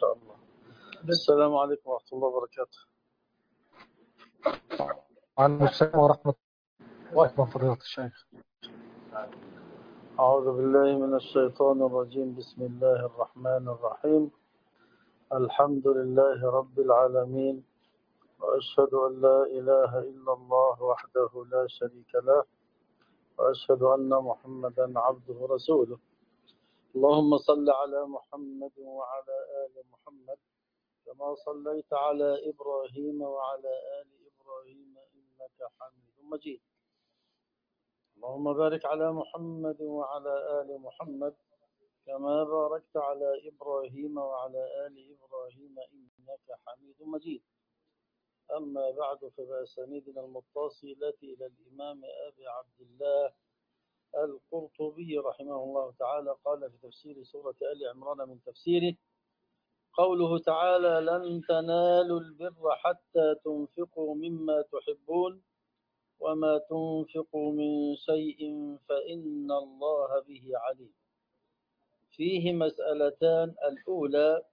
شاء الله. السلام عليكم ورحمة الله وبركاته. وعليكم السلام ورحمة الله وفضيلة الشيخ. أعوذ بالله من الشيطان الرجيم. بسم الله الرحمن الرحيم. الحمد لله رب العالمين، وأشهد أن لا إله إلا الله وحده لا شريك له، وأشهد أن محمدا عبده ورسوله. اللهم صل على محمد وعلى آل محمد كما صليت على إبراهيم وعلى آل إبراهيم إنك حميد مجيد. اللهم بارك على محمد وعلى آل محمد كما باركت على إبراهيم وعلى آل إبراهيم إنك حميد مجيد. أما بعد، فبأسانيدنا المتصلة إلى الإمام أبي عبد الله القرطبي رحمه الله تعالى قال في تفسير سورة آل عمران من تفسيره: قوله تعالى: لن تنالوا البر حتى تنفقوا مما تحبون وما تنفقوا من شيء فإن الله به عليم. فيه مسألتان. الأولى: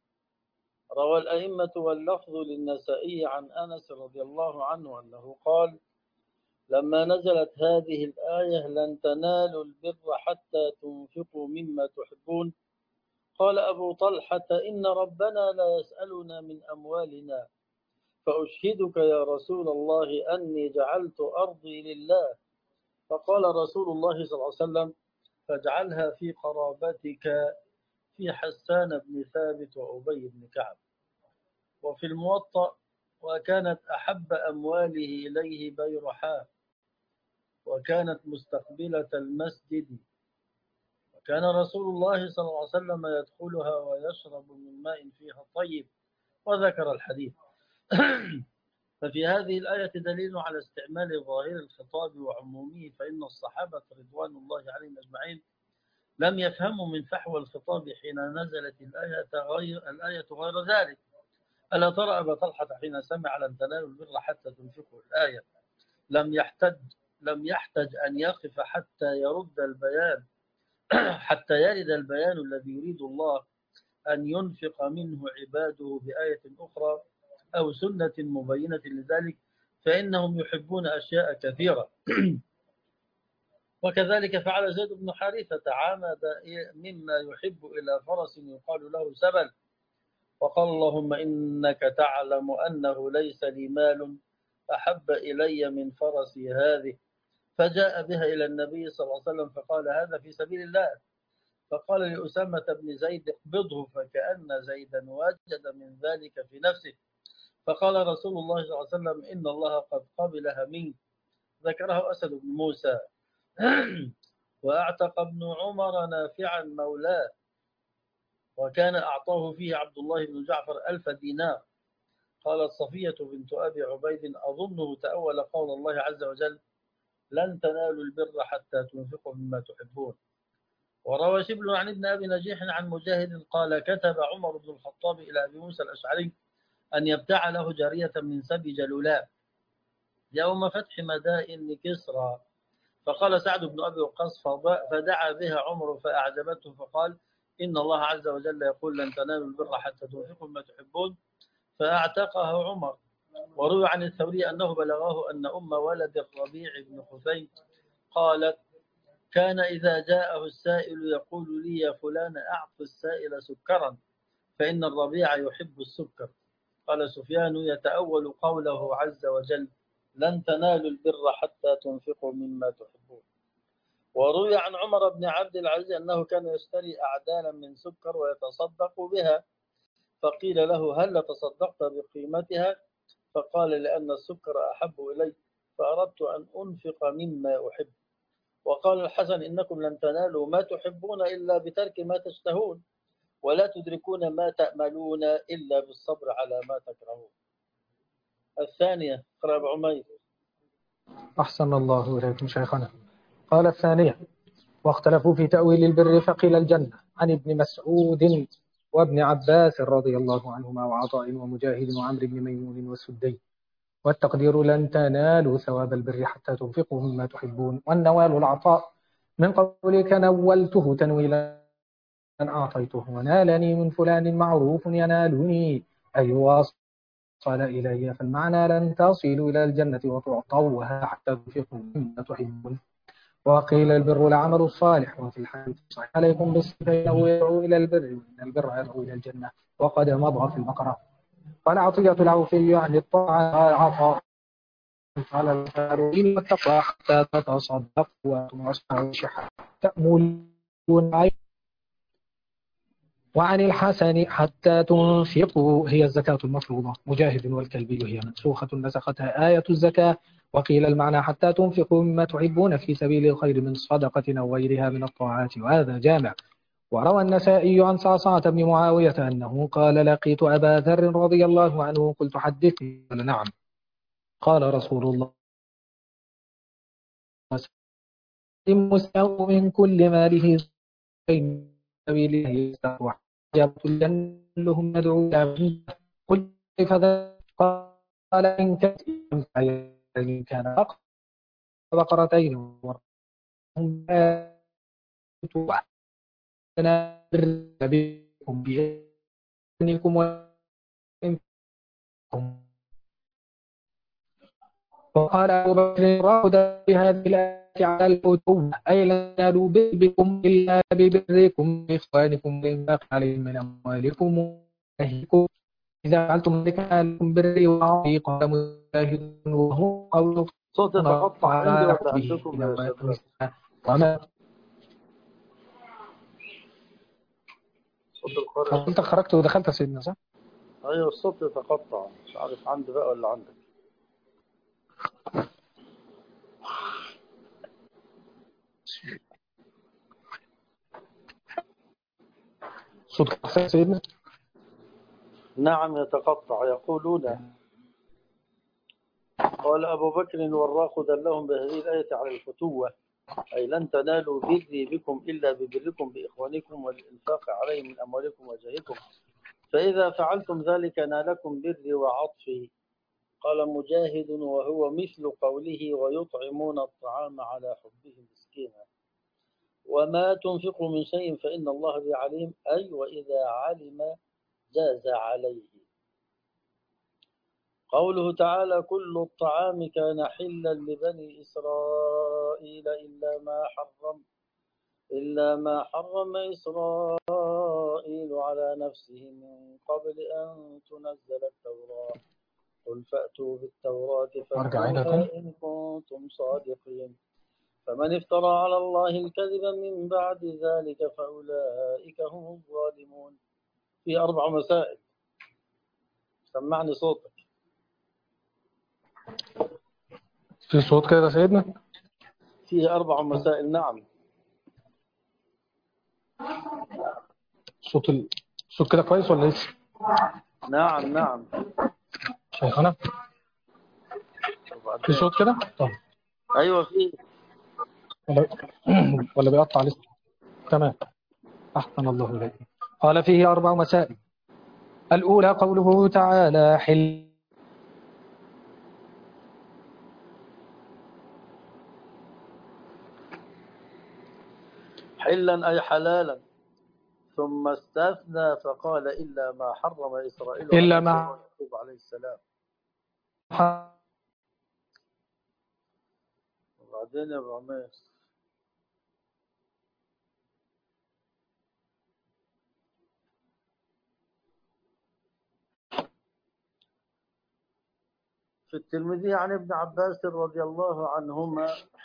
روى الأئمة واللفظ للنسائي عن أنس رضي الله عنه أنه قال: لما نزلت هذه الآية لن تنالوا البر حتى تنفقوا مما تحبون، قال أبو طلحة: إن ربنا لا يسألنا من أموالنا، فأشهدك يا رسول الله أني جعلت أرضي لله. فقال رسول الله صلى الله عليه وسلم: فاجعلها في قرابتك في حسان بن ثابت وأبي بن كعب. وفي الموطأ: وكانت أحب أمواله إليه بيرحاء، وكانت مستقبلة المسجد، وكان رسول الله صلى الله عليه وسلم يدخلها ويشرب من ماء فيها طيب، وذكر الحديث. ففي هذه الآية دليل على استعمال ظاهر الخطاب وعمومه، فإن الصحابة رضوان الله عليهم أجمعين لم يفهموا من فحوى الخطاب حين نزلت الآية غير ذلك. ألا ترى أبا طلحة حين سمع لن تنالوا البر حتى تنفقوا الآية لم يحتج أن يقف حتى يرد البيان حتى يرد البيان الذي يريد الله أن ينفق منه عباده بآية أخرى أو سنة مبينة لذلك، فإنهم يحبون أشياء كثيرة. وكذلك فعل زيد بن حارثة، عامد مما يحب إلى فرس يقال له سبل، وقال: اللهم إنك تعلم أنه ليس لي مال أحب إلي من فرسي هذه، فجاء بها إلى النبي صلى الله عليه وسلم فقال: هذا في سبيل الله. فقال لأسامة بن زيد: اقبضه، فكأن زيدا وجد من ذلك في نفسه. فقال رسول الله صلى الله عليه وسلم: إن الله قد قبلها منك. ذكره أسد بن موسى. وأعتق ابن عمر نافعا مولاه، وكان أعطاه فيه عبد الله بن جعفر 1000 دينار. قالت صفية بنت أبي عبيد: أظنه تأول قول الله عز وجل: لن تنالوا البر حتى تنفقوا مما تحبون. وروى شبل عن ابن أبي نجيح عن مجاهد قال: كتب عمر بن الخطاب إلى أبي موسى الأشعري أن يبتاع له جارية من سبي جلولان يوم فتح مدائن كسرى. فقال سعد بن أبي وقاص: فدعا بها عمر فأعجبته، فقال: إن الله عز وجل يقول: لن تنالوا البر حتى تنفقوا مما تحبون، فأعتقها عمر. وروي عن الثوري أنه بلغه أن أم ولد الربيع بن خثيم قالت: كان إذا جاءه السائل يقول لي: يا فلان أعط السائل سكرا، فإن الربيع يحب السكر. قال سفيان: يتأول قوله عز وجل: لن تنالوا البر حتى تنفقوا مما تحبون. وروي عن عمر بن عبد العزيز أنه كان يشتري أعدالا من سكر ويتصدق بها، فقيل له: هل تصدقت بقيمتها؟ فقال: لأن السكر أحب إلي، فأردت أن أنفق مما أحب. وقال الحسن: إنكم لن تنالوا ما تحبون إلا بترك ما تشتهون، ولا تدركون ما تأملون إلا بالصبر على ما تكرهون. الثانية: اقرأ أبو عمير. أحسن الله إليكم شيخنا. قال الثانية: واختلفوا في تأويل البر، فقيل الجنة، عن ابن مسعود وابن عباس رضي الله عنهما وعطاء ومجاهد وعمرو بن ميمون والسدي. والتقدير: لن تنالوا ثواب البر حتى تنفقوا مما تحبون. والنوال العطاء من قولك نولته تنويلا أعطيته ونالني من فلان معروف ينالني أي واصل إلي، فالمعنى لن تصلوا إلى الجنة وتعطوها حتى تنفقوا مما تحبون. وقيل البر العمل الصالح. وفي الحديث صحيح عليكم بالصدق فإنه يدعو إلى البر وإن البر يدعو إلى الجنة، وقد مضى في البقرة. قال عطية العوفي عن الطاعة عطاء على الفاروقين والتقوى حتى تتصدقوا وأنتم أصحاب الشحة تأملون عين. وعن الحسن حتى تنفقوا هي الزكاة المفروضة. مجاهد والكلبي هي منسوخة نسختها آية الزكاة. وقيل المعنى حتى تنفقوا مما تحبون في سبيل الخير من صدقة أو غيرها من الطاعات، وهذا جامع. وروى النسائي عن صعصعة بن معاوية أنه قال لقيت أبا ذر رضي الله عنه قلت حدثني قال نعم. قال رسول الله المسلم من كل ماله في سبيل الله يستطيع جابت الجنة لهم ندعو إلى قلت كيف ذلك؟ قال إن كان أقصى بقرتين ورهم وأنا بكم بإذنكم وإنكم. وقال أبو بكر راد بهذه الآية على الفتوة أي لا تنالوا بكم إلا ببركم بإخوانكم وإنفاق عليهم من أموالكم ونهيكم إذا فعلتم ذلك لكم بري وعطي. قال مجاهد وهو قول صوت يتقطع عندي ولا به عندكم يا شباب؟ وما صوت القارئ أنت خرجت ودخلت سيدنا صح؟ أيوة الصوت يتقطع، مش عارف عندي بقى ولا عندك. صوت سيدنا؟ نعم يتقطع. يقولون قال أبو بكر والراخ دلهم بهذه الآية على الفتوة أي لن تنالوا بري بكم إلا ببركم بإخوانكم والإنفاق عليهم من أموالكم وجاهكم فإذا فعلتم ذلك نالكم بري وعطفي. قال مجاهد وهو مثل قوله ويطعمون الطعام على حبه مسكينا وما تنفقوا من شيء فإن الله به عليم أي وإذا علم جاز عليه. قوله تعالى كل الطعام كان حلا لبني إسرائيل إلا ما حرم إسرائيل على نفسه من قبل أن تنزل التوراة قل فأتوا بالتوراة فاتلوها إن كنتم صادقين فمن افترى على الله الكذب من بعد ذلك فأولئك هم الظالمون. في 4 مسائل. سمعني صوتك. في صوت كده سيدنا؟ فيه 4 مسائل. نعم. صوت كده كويس ولا لسه؟ نعم شيخنا في صوت كده؟ طيب أيوة فيه ولا بيقطع لسه؟ تمام أحسن الله إليك. قال فيه 4 مسائل. الأولى قوله تعالى حلا أي حلالا ثم استثنى فقال إلا ما حرم إسرائيل إلا على ما يعقوب عليه السلام. وبعدين يا أبو عمير في الترمذي عن ابن عباس رضي الله عنهما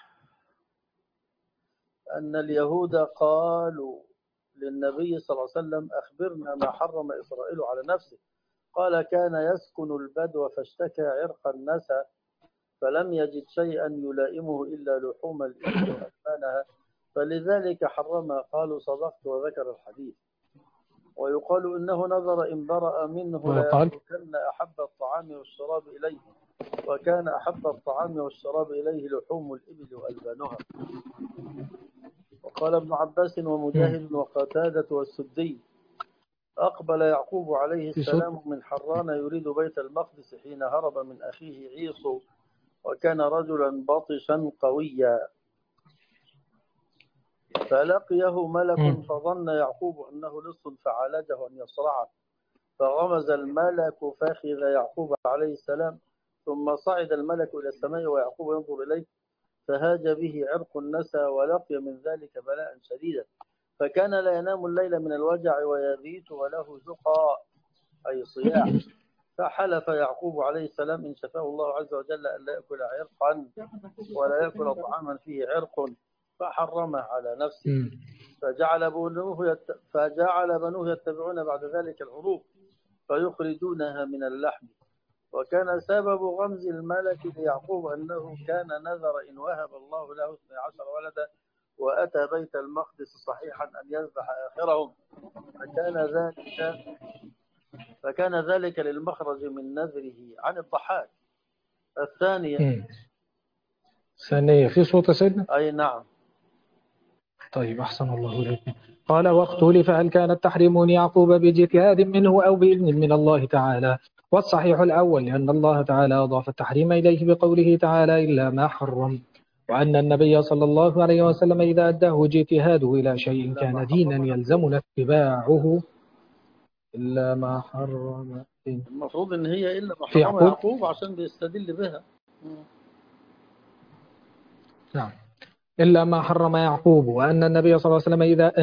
أن اليهود قالوا للنبي صلى الله عليه وسلم أخبرنا ما حرم إسرائيل على نفسه قال كان يسكن البدو فاشتكى عرق النسى فلم يجد شيئا يلائمه إلا لحوم الإبل وأثمانها فلذلك حرمها. قالوا صدقت وذكر الحديث. ويقال إنه نظر إن برأ منه ليتركن أحب الطعام والشراب إليه وكان أحب الطعام والشراب إليه لحوم الإبل وألبانها. وقال ابن عباس ومجاهد وقتادة والسدي أقبل يعقوب عليه السلام من حران يريد بيت المقدس حين هرب من أخيه عيسو وكان رجلا بطشا قويا فلقيه ملك فظن يعقوب أنه لص فعالجه أن يصرعه، فغمز الملك فخذ يعقوب عليه السلام، ثم صعد الملك إلى السماء ويعقوب ينظر إليه، فهاج به عرق النسى ولقي من ذلك بلاء شديدا، فكان لا ينام الليل من الوجع ويبيت وله زقى أي صياح. فحلف يعقوب عليه السلام إن شفاه الله عز وجل أن لا يأكل عرقا ولا يأكل طعاما فيه عرق، فحرمه على نفسه. فجعل بنوه يتبعون بعد ذلك العروق فيخرجونها من اللحم. وكان سبب غمز الملك ليعقوب أنه كان نذر إن وهب الله له 12 ولدا وأتى بيت المقدس صحيحا أن يذبح آخرهم، فكان ذلك للمخرج من نذره. عن الضحاك. الثانية في صوت سيدنا؟ أي نعم. طيب أحسن الله إليكم. قال واختلف هل كان التحريم من يعقوب باجتهاد منه أو بإذن من الله تعالى، والصحيح الأول لأن الله تعالى أضاف التحريم إليه بقوله تعالى إلا ما حرم، وأن النبي صلى الله عليه وسلم إذا أداه اجتهاده إلى شيء كان دينا يلزمنا اتباعه إلا ما حرم. المفروض إن هي إلا ما حرم يعقوب عشان بيستدل بها. نعم. إلا ما حرم يعقوب وأن النبي صلى الله عليه وسلم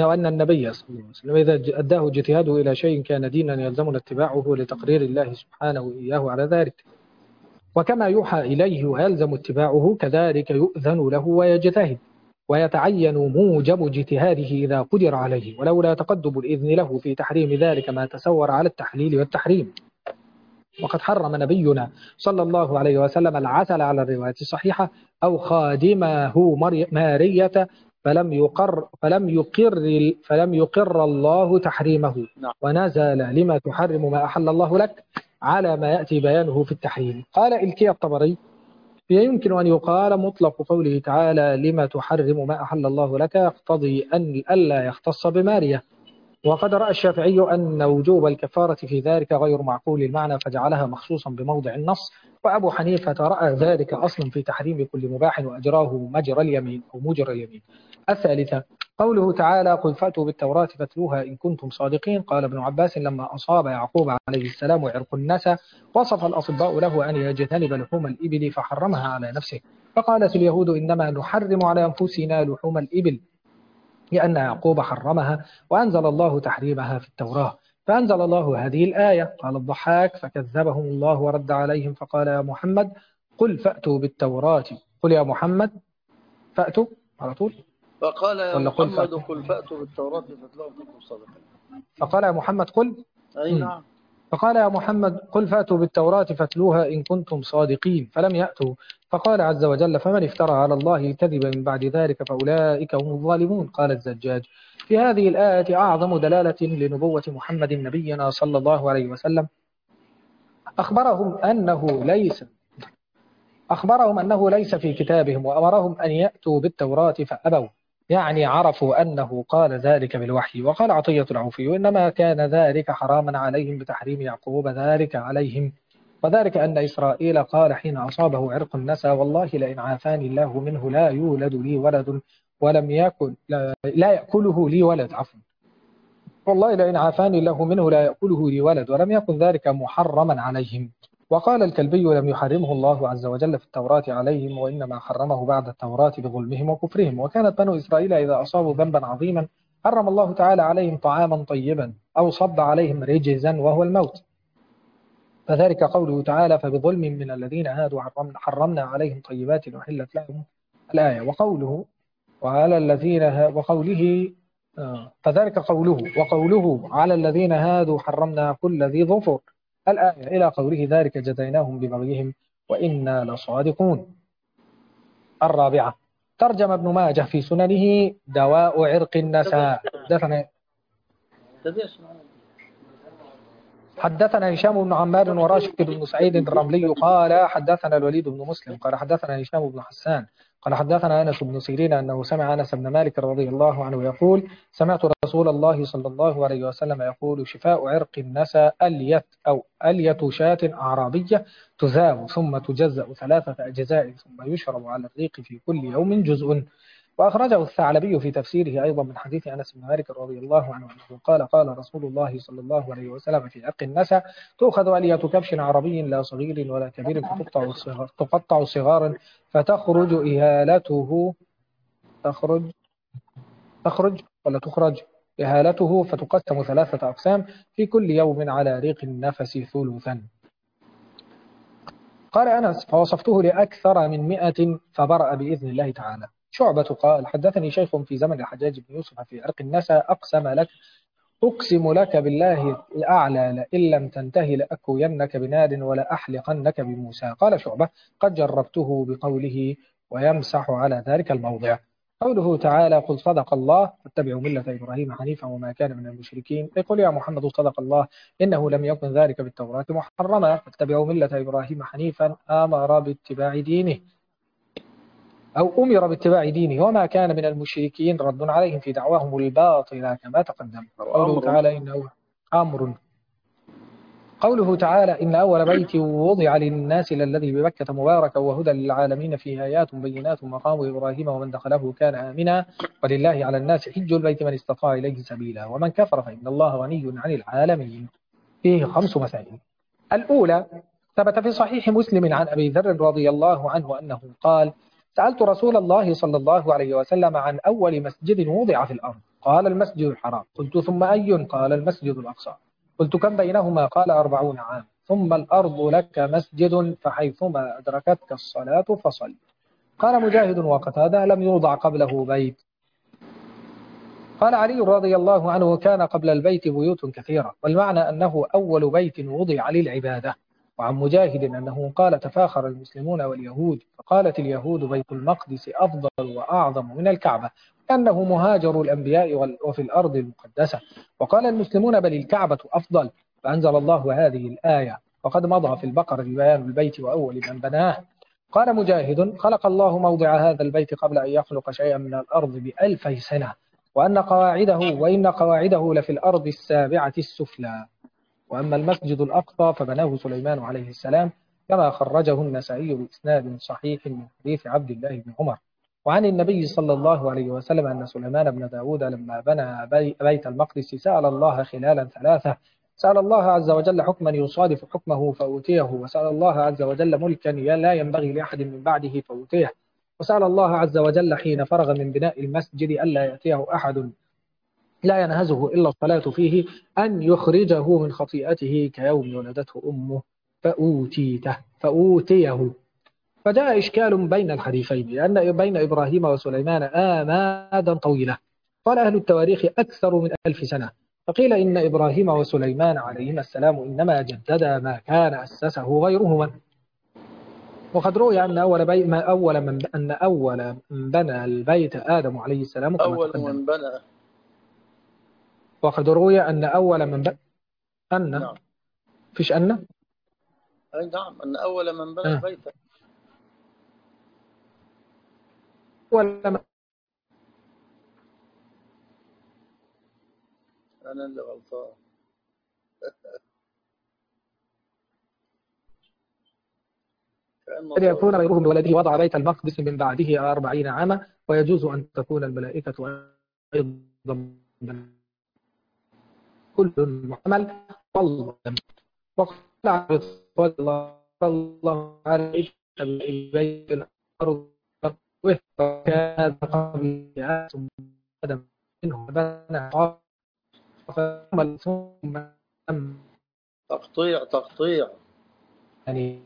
إذا أداه اجتهاده إلى شيء كان دينا يلزمنا اتباعه لتقرير الله سبحانه إياه على ذلك. وكما يوحى إليه ويلزم اتباعه كذلك يؤذن له ويجتهد، ويتعين موجب اجتهاده إذا قدر عليه، ولولا تقدم الإذن له في تحريم ذلك ما تسور على التحليل والتحريم. وقد حرم نبينا صلى الله عليه وسلم العسل على الرواية الصحيحة أو خادمه مارية فلم يقر الله تحريمه، ونزل لما تحرم ما أحل الله لك على ما يأتي بيانه في التحريم. قال إلكي الطبري يمكن أن يقال مطلق قوله تعالى لما تحرم ما أحل الله لك يقتضي أن ألا يختص بمارية، وقد رأى الشافعي أن وجوب الكفارة في ذلك غير معقول المعنى فجعلها مخصوصا بموضع النص، وأبو حنيفة رأى ذلك أصلا في تحريم كل مباح وأجراه مجرى اليمين أو مجرى اليمين. الثالثة قوله تعالى قل فأتوا بالتوراة فاتلوها إن كنتم صادقين. قال ابن عباس لما أصاب يعقوب عليه السلام عرق النسى وصف الأطباء له أن يجتنب لحوم الإبل فحرمها على نفسه، فقالت اليهود إنما نحرم على أنفسنا لحوم الإبل لأن يعقوب حرمها وأنزل الله تحريمها في التوراة، فأنزل الله هذه الآية. قال الضحاك فكذبهم الله ورد عليهم فقال يا محمد قل فأتوا بالتوراة، قل يا محمد فأتوا على طول، فقال يا محمد قل فأتوا بالتوراة فاتلوها إن كنتم صادقين. فقال يا محمد قل أي نعم. فقال يا محمد قل فأتوا بالتوراة فاتلوها إن كنتم صادقين فلم يأتوا، فقال عز وجل فمن افترى على الله الكذب من بعد ذلك فأولئك هم الظالمون. قال الزجاج في هذه الآية أعظم دلالة لنبوة محمد نبينا صلى الله عليه وسلم أخبرهم أنه ليس في كتابهم وأمرهم أن يأتوا بالتوراة فأبوا، يعني عرفوا أنه قال ذلك بالوحي. وقال عطية العوفي إنما كان ذلك حراما عليهم بتحريم يعقوب ذلك عليهم، وذلك أن إسرائيل قال حين أصابه عرق النسى والله لئن عافاني الله منه لا يولد لي ولد ولم يكن لا يأكله لي ولد والله لئن عافاني الله منه لا يأكله لي ولد ولم يكن ذلك محرما عليهم. وقال الكلبي لم يحرمه الله عز وجل في التوراة عليهم وإنما حرمه بعد التوراة بظلمهم وكفرهم. وكانت بنو إسرائيل إذا أصابوا ذنبا عظيما حرم الله تعالى عليهم طعاما طيبا أو صب عليهم رجزا وهو الموت، فذلك قوله تعالى فبظلم من الذين هادوا حرمنا عليهم طيبات وحلت لهم الآية. وقوله وعلى الذين فذلك وقوله على الذين هادوا حرمنا كل ذي ظفر الآية إلى قوله ذلك جزيناهم ببغيهم وإنا لصادقون. الرابعة ترجم ابن ماجه في سننه دواء عرق النساء. حدثنا هشام بن عمار وراشد بن سعيد الرملي قال حدثنا الوليد بن مسلم قال حدثنا هشام بن حسان قال حدثنا أنس بن سيرين أنه سمع أنس بن مالك رضي الله عنه يقول سمعت رسول الله صلى الله عليه وسلم يقول شفاء عرق النسى ألية شاة أعرابية تذاب ثم تجزأ 3 أجزاء ثم يشرب على الريق في كل يوم جزء، وأخرجه الثعلبي في تفسيره أيضا من حديث أنس بن مالك رضي الله عنه أنه قال قال رسول الله صلى الله عليه وسلم في عق النسا تؤخذ ألية كبش عربي لا صغير ولا كبير تقطع صغارا فتخرج إهالته تخرج إهالته فتقسم 3 أقسام في كل يوم على ريق النفس ثلثا. قال أنس فوصفته لأكثر من 100 فبرأ بإذن الله تعالى. شعبة قال حدثني شيخ في زمن الحجاج بن يوسف في عرق النسا أقسم لك بالله الأعلى لئن لم تنتهي لأكوينك بناد ولا أحلقنك بموسى. قال شعبة قد جربته بقوله ويمسح على ذلك الموضع. قوله تعالى قل صدق الله واتبعوا ملة إبراهيم حنيفا وما كان من المشركين. يقول يا محمد صدق الله إنه لم يكن ذلك بالتوراة محرما فاتبعوا ملة إبراهيم حنيفا أمر باتباع دينه أو أمر باتباع دينه وما كان من المشركين رد عليهم في دعواهم الباطلة كما تقدم. قوله تعالى إنه أمر. قوله تعالى إن أول بيت وضع للناس للذي ببكة مباركا وهدى للعالمين فيه آيات بينات مقام إبراهيم ومن دخله كان آمنا ولله على الناس حج البيت من استطاع إليه سبيلا ومن كفر فإن الله غني عن العالمين. فيه 5 مسائل. الأولى ثبت في صحيح مسلم عن أبي ذر رضي الله عنه أنه قال سألت رسول الله صلى الله عليه وسلم عن أول مسجد وضع في الأرض قال المسجد الحرام قلت ثم أي قال المسجد الأقصى قلت كم بينهما قال 40 عام ثم الأرض لك مسجد فحيثما أدركتك الصلاة فصل. قال مجاهد وقتادة لم يوضع قبله بيت. قال علي رضي الله عنه كان قبل البيت بيوت كثيرة والمعنى أنه أول بيت وضع للعبادة. وعن مجاهد أنه قال تفاخر المسلمون واليهود فقالت اليهود بيت المقدس أفضل وأعظم من الكعبة لأنه مهاجر الأنبياء وفي الأرض المقدسة وقال المسلمون بل الكعبة أفضل فأنزل الله هذه الآية وقد مضى في البقرة بيان البيت وأول من بناه. قال مجاهد خلق الله موضع هذا البيت قبل أن يخلق شيئا من الأرض ب1000 سنة وإن قواعده لفي الأرض السابعة السفلى. وأما المسجد الأقصى فبناه سليمان عليه السلام كما خرجه النسائي بإسناد صحيح من حديث عبد الله بن عمر. وعن النبي صلى الله عليه وسلم أن سليمان بن داود لما بنى بيت المقدس سأل الله خلالا 3 سأل الله عز وجل حكما يصادف حكمه فأوتيه وسأل الله عز وجل ملكا لا ينبغي لأحد من بعده فأوتيه وسأل الله عز وجل حين فرغ من بناء المسجد ألا يأتيه أحد لا ينهزه إلا الصلاة فيه أن يخرجه من خطيئته كيوم ولدته أمه فأوتيه. فجاء إشكال بين الحديثين لأن بين إبراهيم وسليمان آمادا طويلة قال أهل التواريخ أكثر من 1000 سنة فقيل إن إبراهيم وسليمان عليهما السلام إنما جددا ما كان أسسه غيرهما. وقد روي أن أول من بنى البيت آدم عليه السلام كما أول تقدم. من بنى. وقد روي أن أول من بنى نعم. فيش أن أي نعم أن أول من بنى البيت ولا أنا اللي غلطان. أن يكون غيره بولده وضع بيت المقدس من بعده 40 عاما ويجوز أن تكون الملائكة أيضا كل محمل وقال الله عليه بيت الأرض وكان قبل ثم آدم منه بنى ثم تقطيع يعني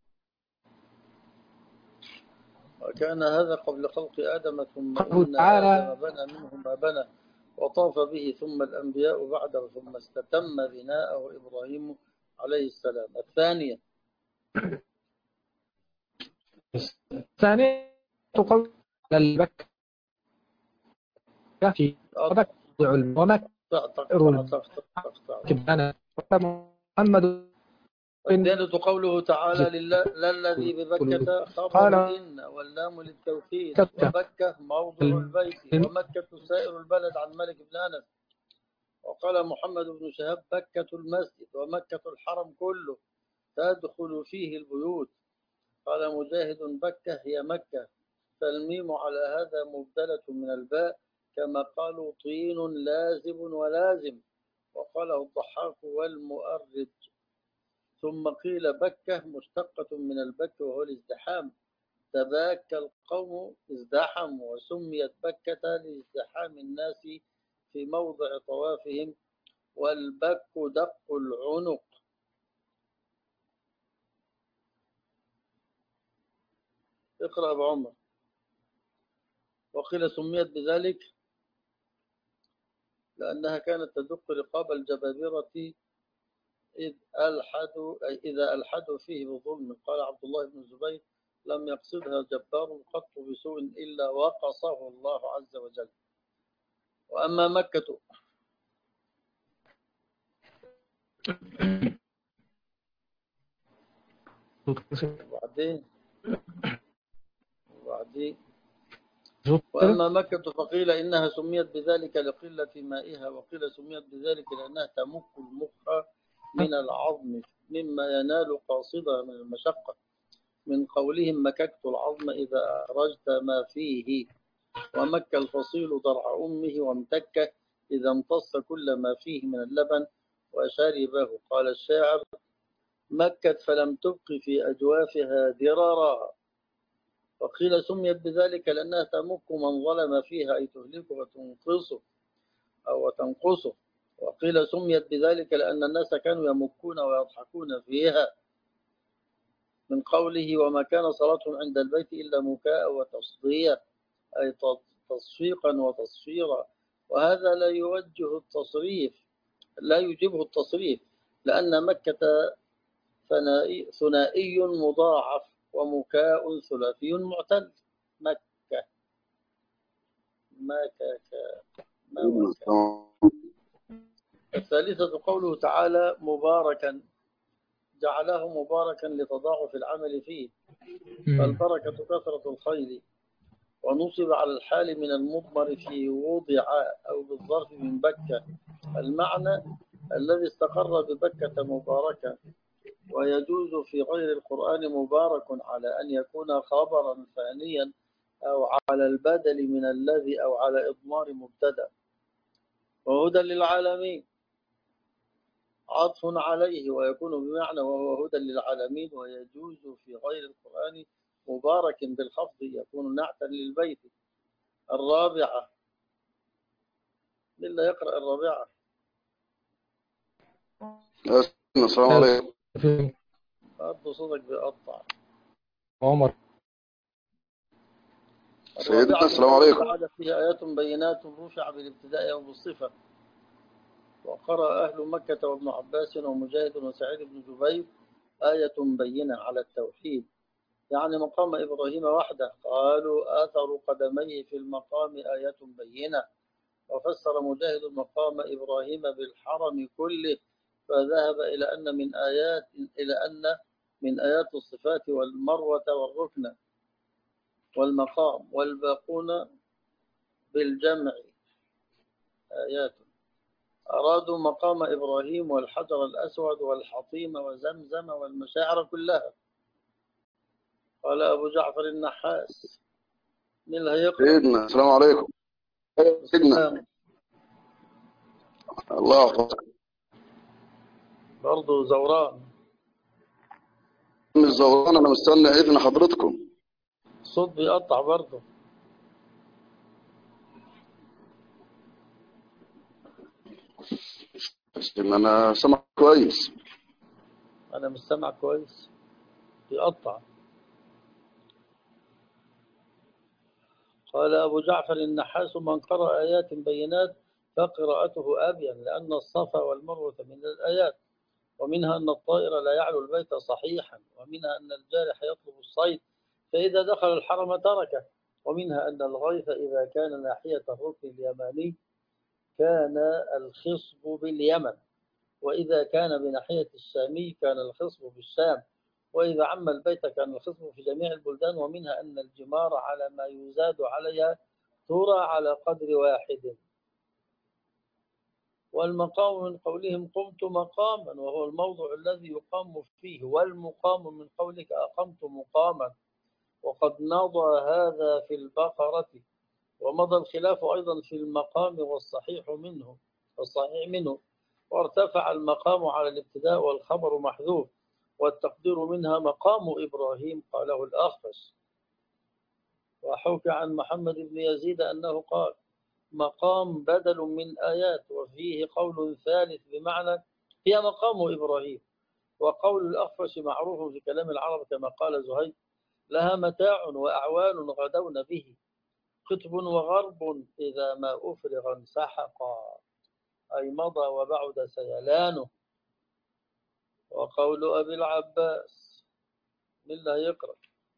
وكان هذا قبل خلق آدم ثم إن تعالى آدم بنى منه ما بنى وطاف به ثم الأنبياء بعده ثم استتم بناءه إبراهيم عليه السلام. الثانية تقول البكة في ومكة محمد الدالة قوله تعالى للذي ببكة خبر إن واللام للتوكيد وبكة موضع البيت ومكة سائر البلد عن مالك بن أنس. وقال محمد بن شهاب بكة المسجد ومكة الحرم كله تدخل فيه البيوت. قال مجاهد بكة هي مكة فالميم على هذا مبدلة من الباء، كما قالوا طين لازب ولازم، وقاله الضحاك والمؤرد. ثم قيل بكة مشتقة من البك وهو الازدحام، تباك القوم ازدحموا، وسميت بكة لازدحام الناس في موضع طوافهم، والبك دق العنق. اقرأ أبو عمر. وقيل سميت بذلك لأنها كانت تدق رقاب الجبابرة إذا ألحدوا فيه بظلم. قال عبد الله بن الزبير: لم يقصدها جبار قط بسوء إلا وقصه الله عز وجل. وأما مكة وبعدين وأما مكة فقيل إنها سميت بذلك لقلة مائها، وقيل سميت بذلك لأنها تمك المخ من العظم مما ينال قاصدها من المشقة، من قولهم مككت العظم إذا أخرجت ما فيه. ومك الفصيل ضرع أمه، وامتك إذا امتص كل ما فيه من اللبن وشربه. قال الشاعر: مكت فلم تبق في أجوافها دررا. وقيل سميت بذلك لأنها تمك من ظلم فيها، أي تهلكه وتنقصه أو تنقصه. وقيل سميت بذلك لأن الناس كانوا يمكون ويضحكون فيها، من قوله: وما كان صلاتهم عند البيت إلا مكاء وتصدية، أي تصفيقا وتصفيرا. وهذا لا يجبه التصريف، لأن مكة ثنائي مضاعف، ومكاء ثلاثي معتل. مكة ما وكا. الثالثة قوله تعالى: مباركا، جعله مباركا لتضاعف العمل فيه، فالبركة كثرة الخير. ونصب على الحال من المضمر في وضع أو بالظرف من بكة، المعنى الذي استقر ببكة مباركة. ويجوز في غير القرآن مبارك على أن يكون خبرا ثانيا، أو على البدل من الذي، أو على إضمار مبتدأ. وهدى للعالمين عطف عليه، ويكون بمعنى وهو هدى للعالمين. ويجوز في غير القرآن مبارك بالخفض، يكون نعتا للبيت. الرابعة، لله يقرأ الرابعة. السلام عليكم. برضه صوتك بيقطع. عمر. سيدنا السلام عليكم. تعالى فيها آيات بينات رفع بالابتداء أو بالصفة. وقرأ أهل مكة وابن عباس ومجاهد وسعيد بن جبير آية بينة على التوحيد، يعني مقام إبراهيم وحده. قالوا آثر قدميه في المقام آية بينة. وفسر مجاهد مقام إبراهيم بالحرم كله، فذهب إلى أن من آيات الصفات والمروة والركن والمقام، والباقون بالجمع آيات. أرادوا مقام إبراهيم والحجر الأسود والحطيم وزمزم والمشاعر كلها. قال أبو جعفر النحاس. من اللي هيقرأ؟ سيدنا السلام عليكم. سيدنا الله أكبر. برضه زوران. مش زوران، أنا مستني إذن حضرتكم. الصوت بيقطع برضه. أنا سمع كويس. أنا مش سامع كويس، بيقطع. قال أبو جعفر النحاس: من قرأ آيات بينات فقراءته أبين، لأن الصفا والمروة من الآيات. ومنها أن الطائر لا يعلو البيت صحيحا، ومنها أن الجارح يطلب الصيد فإذا دخل الحرم تركه، ومنها أن الغيث إذا كان ناحية الركن اليماني كان الخصب باليمن، وإذا كان بناحية الشامي كان الخصب بالشام، وإذا عم البيت كان الخصب في جميع البلدان. ومنها أن الجمار على ما يزاد عليها ترى على قدر واحد. والمقام من قولهم قمت مقاما، وهو الموضع الذي يقام فيه، والمقام من قولك أقمت مقاما. وقد مضى هذا في البقرة، ومضى الخلاف أيضا في المقام والصحيح منه، وارتفع المقام على الابتداء والخبر محذوف، والتقدير منها مقام إبراهيم قاله الأخفش. وحكى عن محمد بن يزيد أنه قال: مقام بدل من آيات، وفيه قول ثالث بمعنى هي مقام إبراهيم. وقول الأخفش معروف في كلام العرب كما قال زهير: لها متاع وأعوان غدون به، قطب وغرب إذا ما أفرغ انسحقا، أي مضى وبعد سيلانه. وقول أبي العباس، من الله يقرأ؟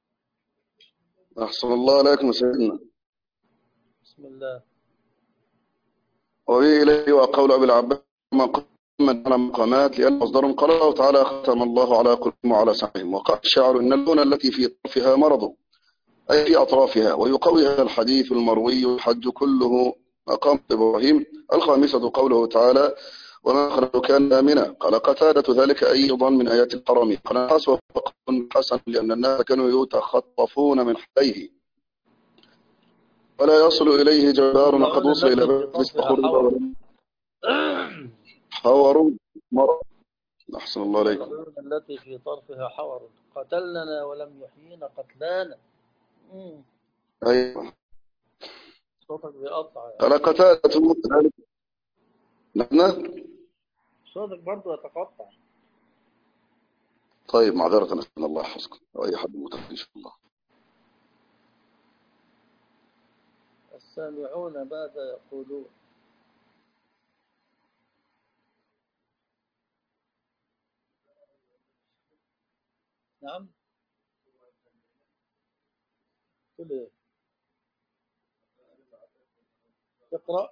أحسن الله عليكم سيدنا. بسم الله. وبه إليه وقول أبي العباس مقام على مقامات، لأن مصدر قال الله تعالى: ختم الله على قلوبهم وعلى سمعهم. وقال الشاعر: إن اللون التي في طرفها مرض، أي في أطرافها. ويقوي هذا الحديث المروي: الحج كله مقام إبراهيم. الخامسة قوله تعالى: وما خلق كان آمنا. قال قتادة: ذلك أيضا من آيات الحرم. قال الناس وفق حسن، لأن الناس كانوا يتخطفون من حيه ولا يصل إليه جبار، وقد وصل إلى باب الصخور حور مرض. أحسن الله عليكم. العيون التي في طرفها حور، قتلنا ولم يحيينا قتلانا. أيوة. صوتك بيقطع يعني. قال قتادة: ذلك. نحن صوتك برضه يتقطع. طيب، معذرة، نسأل الله يحفظكم وأي حد متفق إن شاء الله. السامعون ماذا يقولون؟ نعم. كل إيه؟ اقرأ.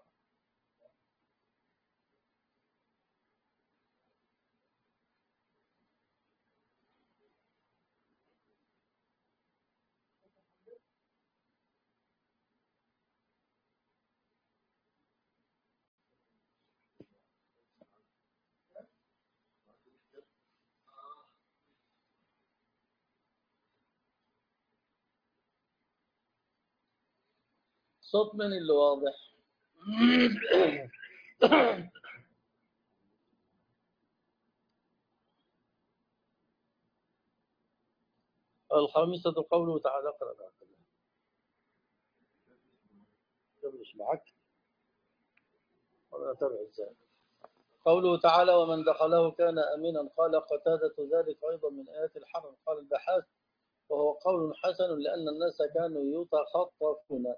صوت من اللي واضح؟ الخامسة قوله تعالى: اقرأ بقى. مش معك ولا تابع ازاي؟ قوله تعالى: ومن دخله كان امينا. قال قتادة: ذلك ايضا من ايات الحرم. قال البحاث: وهو قول حسن، لان الناس كانوا يتخطفون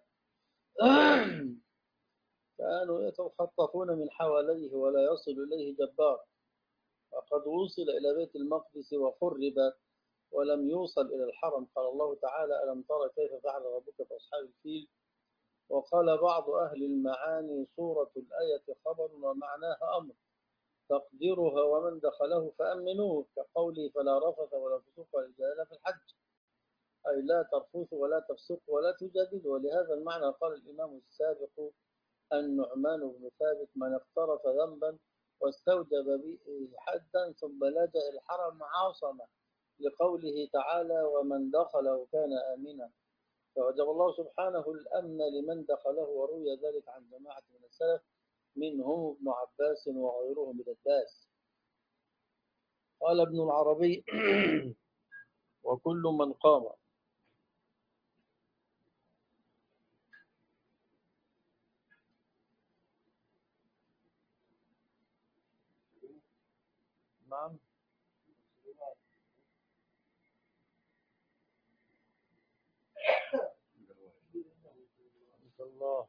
من حواليه ولا يصل اليه جبار، وقد وصل الى بيت المقدس وخرب ولم يوصل الى الحرم. قال الله تعالى: الم تر كيف فعل ربك باصحاب الفيل. وقال بعض أهل المعاني: صورة الآية خبر ومعناها أمر، تقديرها ومن دخله فأمنوه، كقوله: فلا رفث ولا فسوق ولا جدال في الحج، أي لا ترفثوا ولا تفسقوا ولا تجادلوا. ولهذا المعنى قال الإمام السابق النعمان بن ثابت: من اقترف ذنبا واستوجب به حدا ثم لجأ الحرم عاصمه، لقوله تعالى: ومن دخله كان آمنا. فوجب الله سبحانه الأمن لمن دخله، وروي ذلك عن جماعة من السلف منهم ابن عباس وغيره من الداس. قال ابن العربي: وكل من قام. نعم. الله.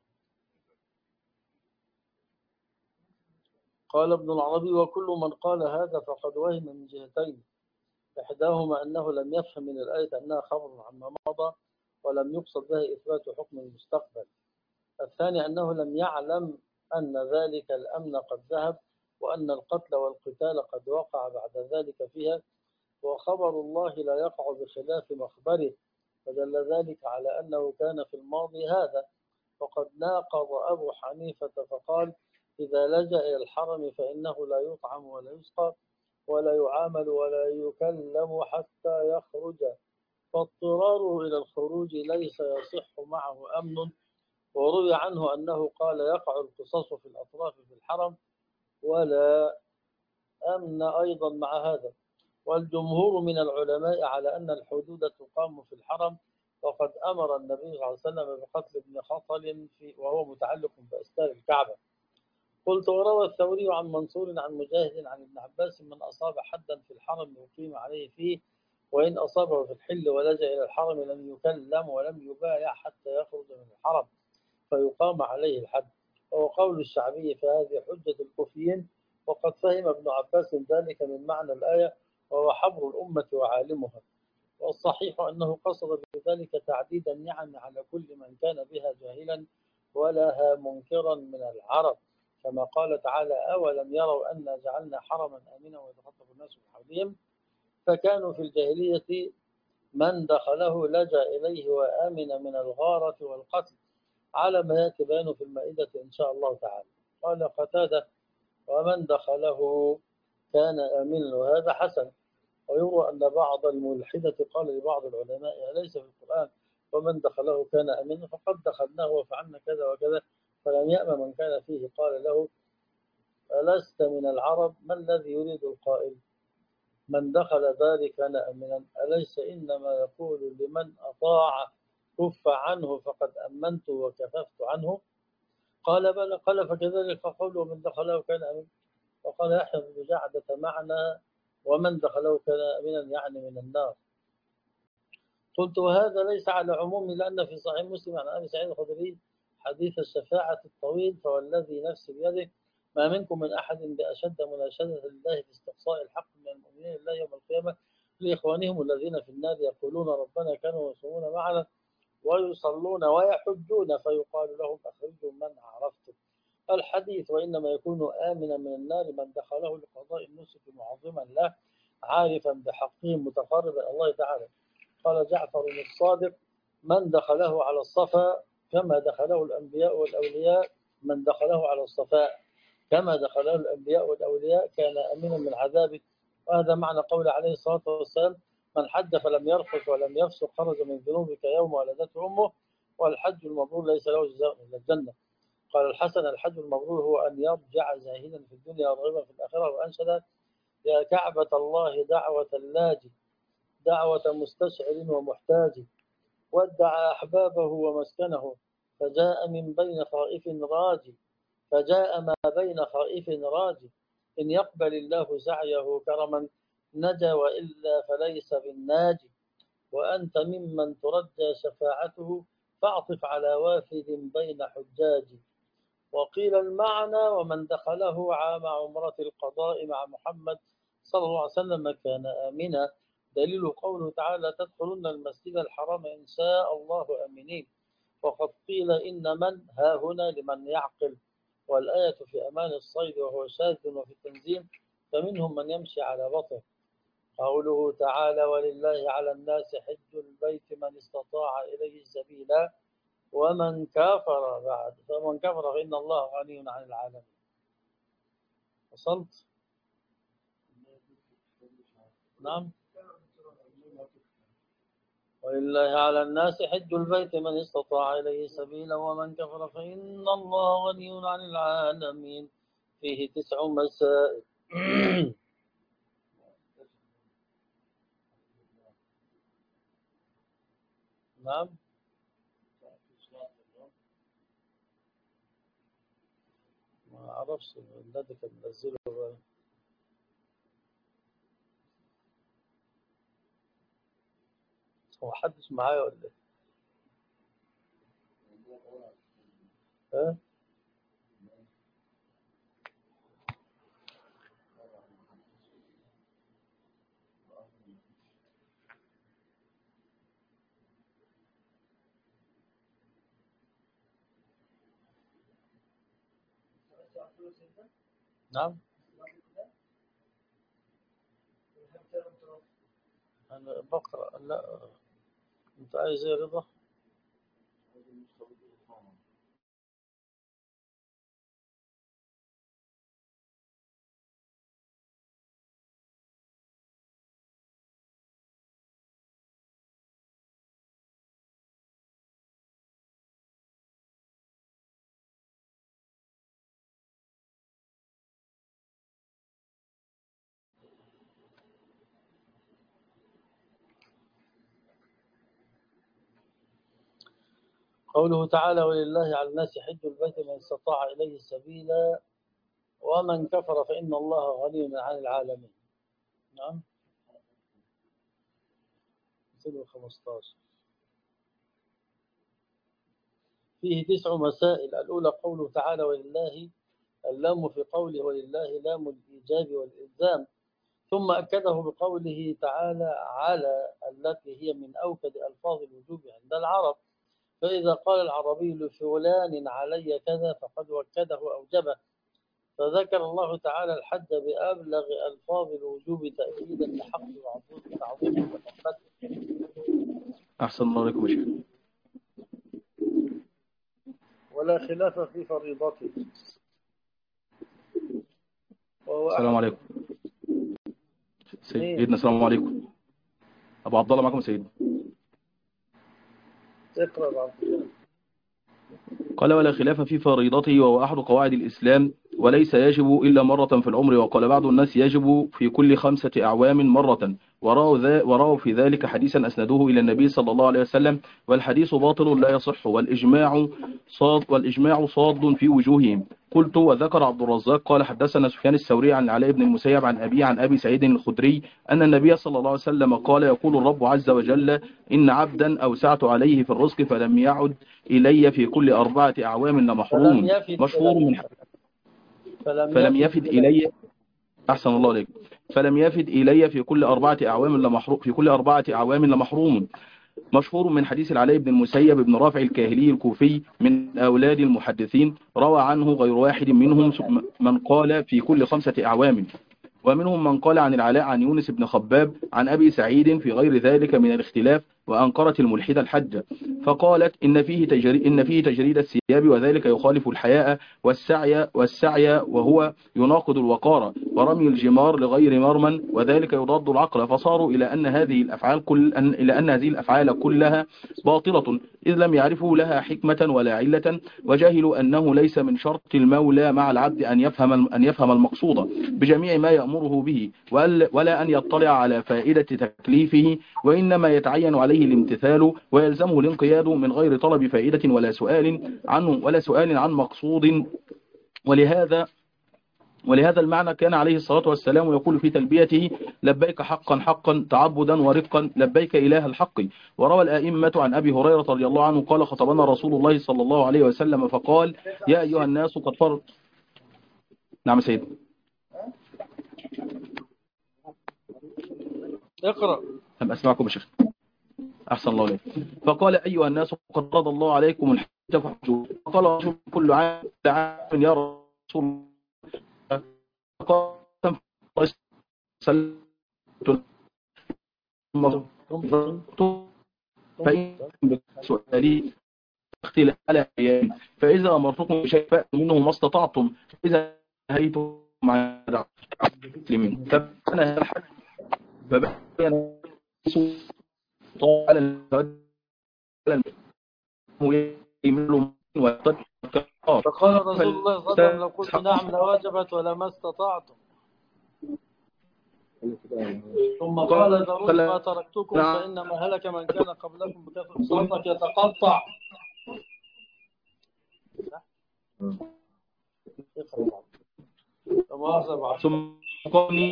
قال ابن العربي: وكل من قال هذا فقد وهم من جهتين: إحداهما أنه لم يفهم من الآية أنها خبر عما مضى ولم يقصد بها إثبات حكم المستقبل. الثاني أنه لم يعلم أن ذلك الأمن قد ذهب، وأن القتل والقتال قد وقع بعد ذلك فيها، وخبر الله لا يقع بخلاف مخبره، فدل ذلك على أنه كان في الماضي هذا. وقد ناقض أبو حنيفة فقال: إذا لجأ إلى الحرم فإنه لا يطعم ولا يسقى ولا يعامل ولا يكلم حتى يخرج. فاضطراره إلى الخروج ليس يصح معه أمن. وروي عنه أنه قال يقع القصاص في الأطراف في الحرم ولا أمن أيضا مع هذا. والجمهور من العلماء على أن الحدود تقام في الحرم، وقد أمر النبي صلى الله عليه وسلم بقتل ابن خطل وهو متعلق بأستار الكعبة. قلت وروى الثوري عن منصور عن مجاهد عن ابن عباس من أصاب حدا في الحرم يقيم عليه فيه، وإن أصابه في الحل ولجأ إلى الحرم لم يكلم ولم يبايع حتى يخرج من الحرم فيقام عليه الحد. وهو قول الشعبي فهذه حجة الكوفيين، وقد فهم ابن عباس ذلك من معنى الآية وهو حبر الأمة وعالمها. والصحيح أنه قصد بذلك تعديد النعم على كل من كان بها جاهلا ولها منكرا من العرب، كما قال تعالى أولم يروا أنا جعلنا حرما آمنا ويتخطف الناس من حولهم. فكانوا في الجاهلية من دخله لجأ إليه وآمن من الغارة والقتل، على ما يأتي بيانه في المائدة إن شاء الله تعالى. قال قتادة ومن دخله كان آمنا، وهذا حسن. ويروى أن بعض الملحدة قال لبعض العلماء أليس في القرآن ومن دخله كان آمنا، فقد دخلناه وفعلنا كذا وكذا فلم يأمن من كان فيه. قال له ألست من العرب؟ ما الذي يريد القائل من دخل داري كان آمنا؟ أليس إنما يقول لمن أطاع كف عنه فقد أمنت وكففت عنه؟ قال بلى. قال فكذلك قوله من دخله كان آمنا. وقال يحيى بن جعدة معنى ومن دخله كان آمنا يعني من النار. قلت وهذا ليس على عموم، لأن في صحيح مسلم عن أبي سعيد الخدري حديث الشفاعة الطويل فوالذي نفسي بيده ما منكم من أحد بأشد مناشدة لله في استقصاء الحق من المؤمنين لله يوم القيامة لإخوانهم الذين في النار يقولون ربنا كانوا يصومون معنا ويصلون ويحجون فيقال لهم أخرجوا من عرفتم. الحديث وإنما يكون آمنا من النار من دخله لقضاء النسك معظما له عارفا بحقه متقربا إلى الله تعالى. قال جعفر الصادق من دخله على الصفا كما دخله الأنبياء والأولياء من دخله على الصفاء كما دخله الأنبياء والأولياء كان أمينا من عذابه. وهذا معنى قول عليه الصلاة والسلام من حج فلم يرفث ولم يفسق خرج من ذنوبك يوم ولدته أمه. والحج المبرور ليس له جزاء إلا الجنة. قال الحسن الحج المبرور هو أن يرجع زاهدا في الدنيا راغبا في الآخرة. وأنشد يا كعبة الله دعوة اللاجي دعوة مستشعر ومحتاج ودع أحبابه ومسكنه فجاء من بين خائف راجي فجاء ما بين خائف راجي إن يقبل الله سعيه كرما نجا وإلا فليس بالناجي. وأنت ممن ترجى شفاعته فاعطف على وافد بين حجاج. وقيل المعنى ومن دخله عام عمرة القضاء مع محمد صلى الله عليه وسلم كان آمنا. دليل قوله تعالى تدخلن المسجد الحرام إن شاء الله آمنين. وقد قيل إن من ها هنا لمن يعقل، والآية في أمان الصيد وهو شاذ وفي التنزيل فمنهم من يمشي على بطن. قوله تعالى ولله على الناس حج البيت من استطاع إليه سبيلا ومن كفر بعد فمن كفر فإن الله غني عن العالمين. وصلت؟ نعم. ولله على الناس حج البيت من استطاع إليه سبيلا ومن كفر فإن الله غني عن العالمين. فيه 9 مسائل. نعم. ما أعرفش الذي كان منزله. هو حدش معايا ولا ايه؟ نعم. أنا بقرأ. لا أنت عايز إيه رضا؟ قوله تعالى ولله على الناس حج البيت من استطاع إليه سبيلا ومن كفر فإن الله غني عن العالمين. نعم 215. فيه 9 مسائل. الأولى قوله تعالى ولله، اللام في قوله ولله لام الإيجاب والإلزام، ثم أكده بقوله تعالى على التي هي من أوكد ألفاظ الوجوب عند العرب، فإذا قال العربي لفلان علي كذا فقد وكده أوجبه، فذكر الله تعالى الحج بأبلغ ألفاظ الوجوب تأكيدا لحق تعظيم المتقدم. أحسن الله عليكم يا شيخ. ولا خلاف في فريضته. السلام عليكم سيدنا. السلام عليكم أبو عبد الله، معكم سيدنا. اقرأ بعض. قال ولا خلاف في فريضته وهو أحد قواعد الإسلام وليس يجب إلا مرة في العمر. وقال بعض الناس يجب في كل 5 أعوام مرة، ورأوا في ذلك حديثا أسندوه إلى النبي صلى الله عليه وسلم، والحديث باطل لا يصح، والإجماع صاد في وجوههم. قلت وذكر عبد الرزاق قال حدثنا سفيان الثوري عن علي بن المسيب عن أبي سعيد الخدري أن النبي صلى الله عليه وسلم قال يقول الرب عز وجل إن عبدا أوسعت عليه في الرزق فلم يعد إلي في كل 4 أعوام لمحروم. مشهور من فلم يفد إلي. أحسن الله عليك. فلم يفد إلي في كل 4 أعوام لمحروم. مشهور من حديث العلاء بن المسيب بن رافع الكاهلي الكوفي من أولاد المحدثين، روى عنه غير واحد منهم من قال في كل 5 أعوام، ومنهم من قال عن العلاء عن يونس بن خباب عن أبي سعيد في غير ذلك من الاختلاف. وأنكرت الملحدة الحج فقالت إن فيه تجريد الثياب، وذلك يخالف الحياء والسعي وهو يناقض الوقار، ورمي الجمار لغير مرمى وذلك يضاد العقل. فصاروا إلى أن هذه الأفعال كلها باطلة، إذ لم يعرفوا لها حكمة ولا علة، وجاهلوا أنه ليس من شرط المولى مع العبد أن يفهم المقصود بجميع ما يأمره به، ولا أن يطلع على فائدة تكليفه، وإنما يتعين عليه الامتثال ويلزمه الانقياد من غير طلب فائدة ولا سؤال عن مقصود. ولهذا المعنى كان عليه الصلاة والسلام يقول في تلبيته لبيك حقا حقا تعبدا ورقا لبيك إله الحق. وروى الآئمة عن أبي هريرة رضي الله عنه قال خطبنا رسول الله صلى الله عليه وسلم فقال يا أيها الناس قد فرض. نعم سيد. اقرأ. لم أسمعكم يا شيخ. أحسن الله عليك. فقال أيها الناس قد فرض الله عليكم الحج فحجوا. فقال رجل كل عام يا رسول الله قال فإن بسؤالي اختلاف على أيام، فإذا أمرتكم بشيء فأتوا منه ما استطعتم، فإذا نهيتم عن المسلمين فأنا هذا الحج فبين على فقال رسول الله صلى الله عليه وسلم لو قلت نعم لوجبت ولما استطعتم. ثم قال ذروا ما تركتكم فإنما هلك من كان قبلكم بكثرة صوتك يتقطع. ثم قال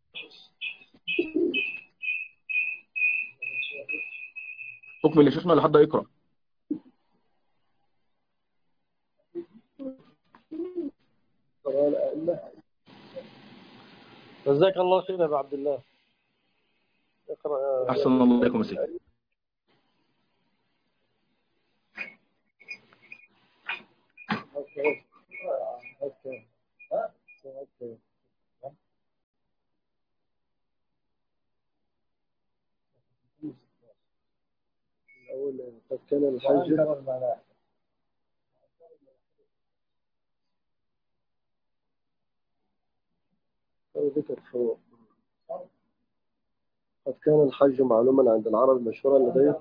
تكمل يا شيخنا لحد يقرأ. جزاك الله خير يا ابو عبد الله. اقرأ. أحسن الله عليكم يا سيدي. الأول قد كان الحج ذكر فروع. قد كان الحج معلوما عند العرب مشهورا لديهم،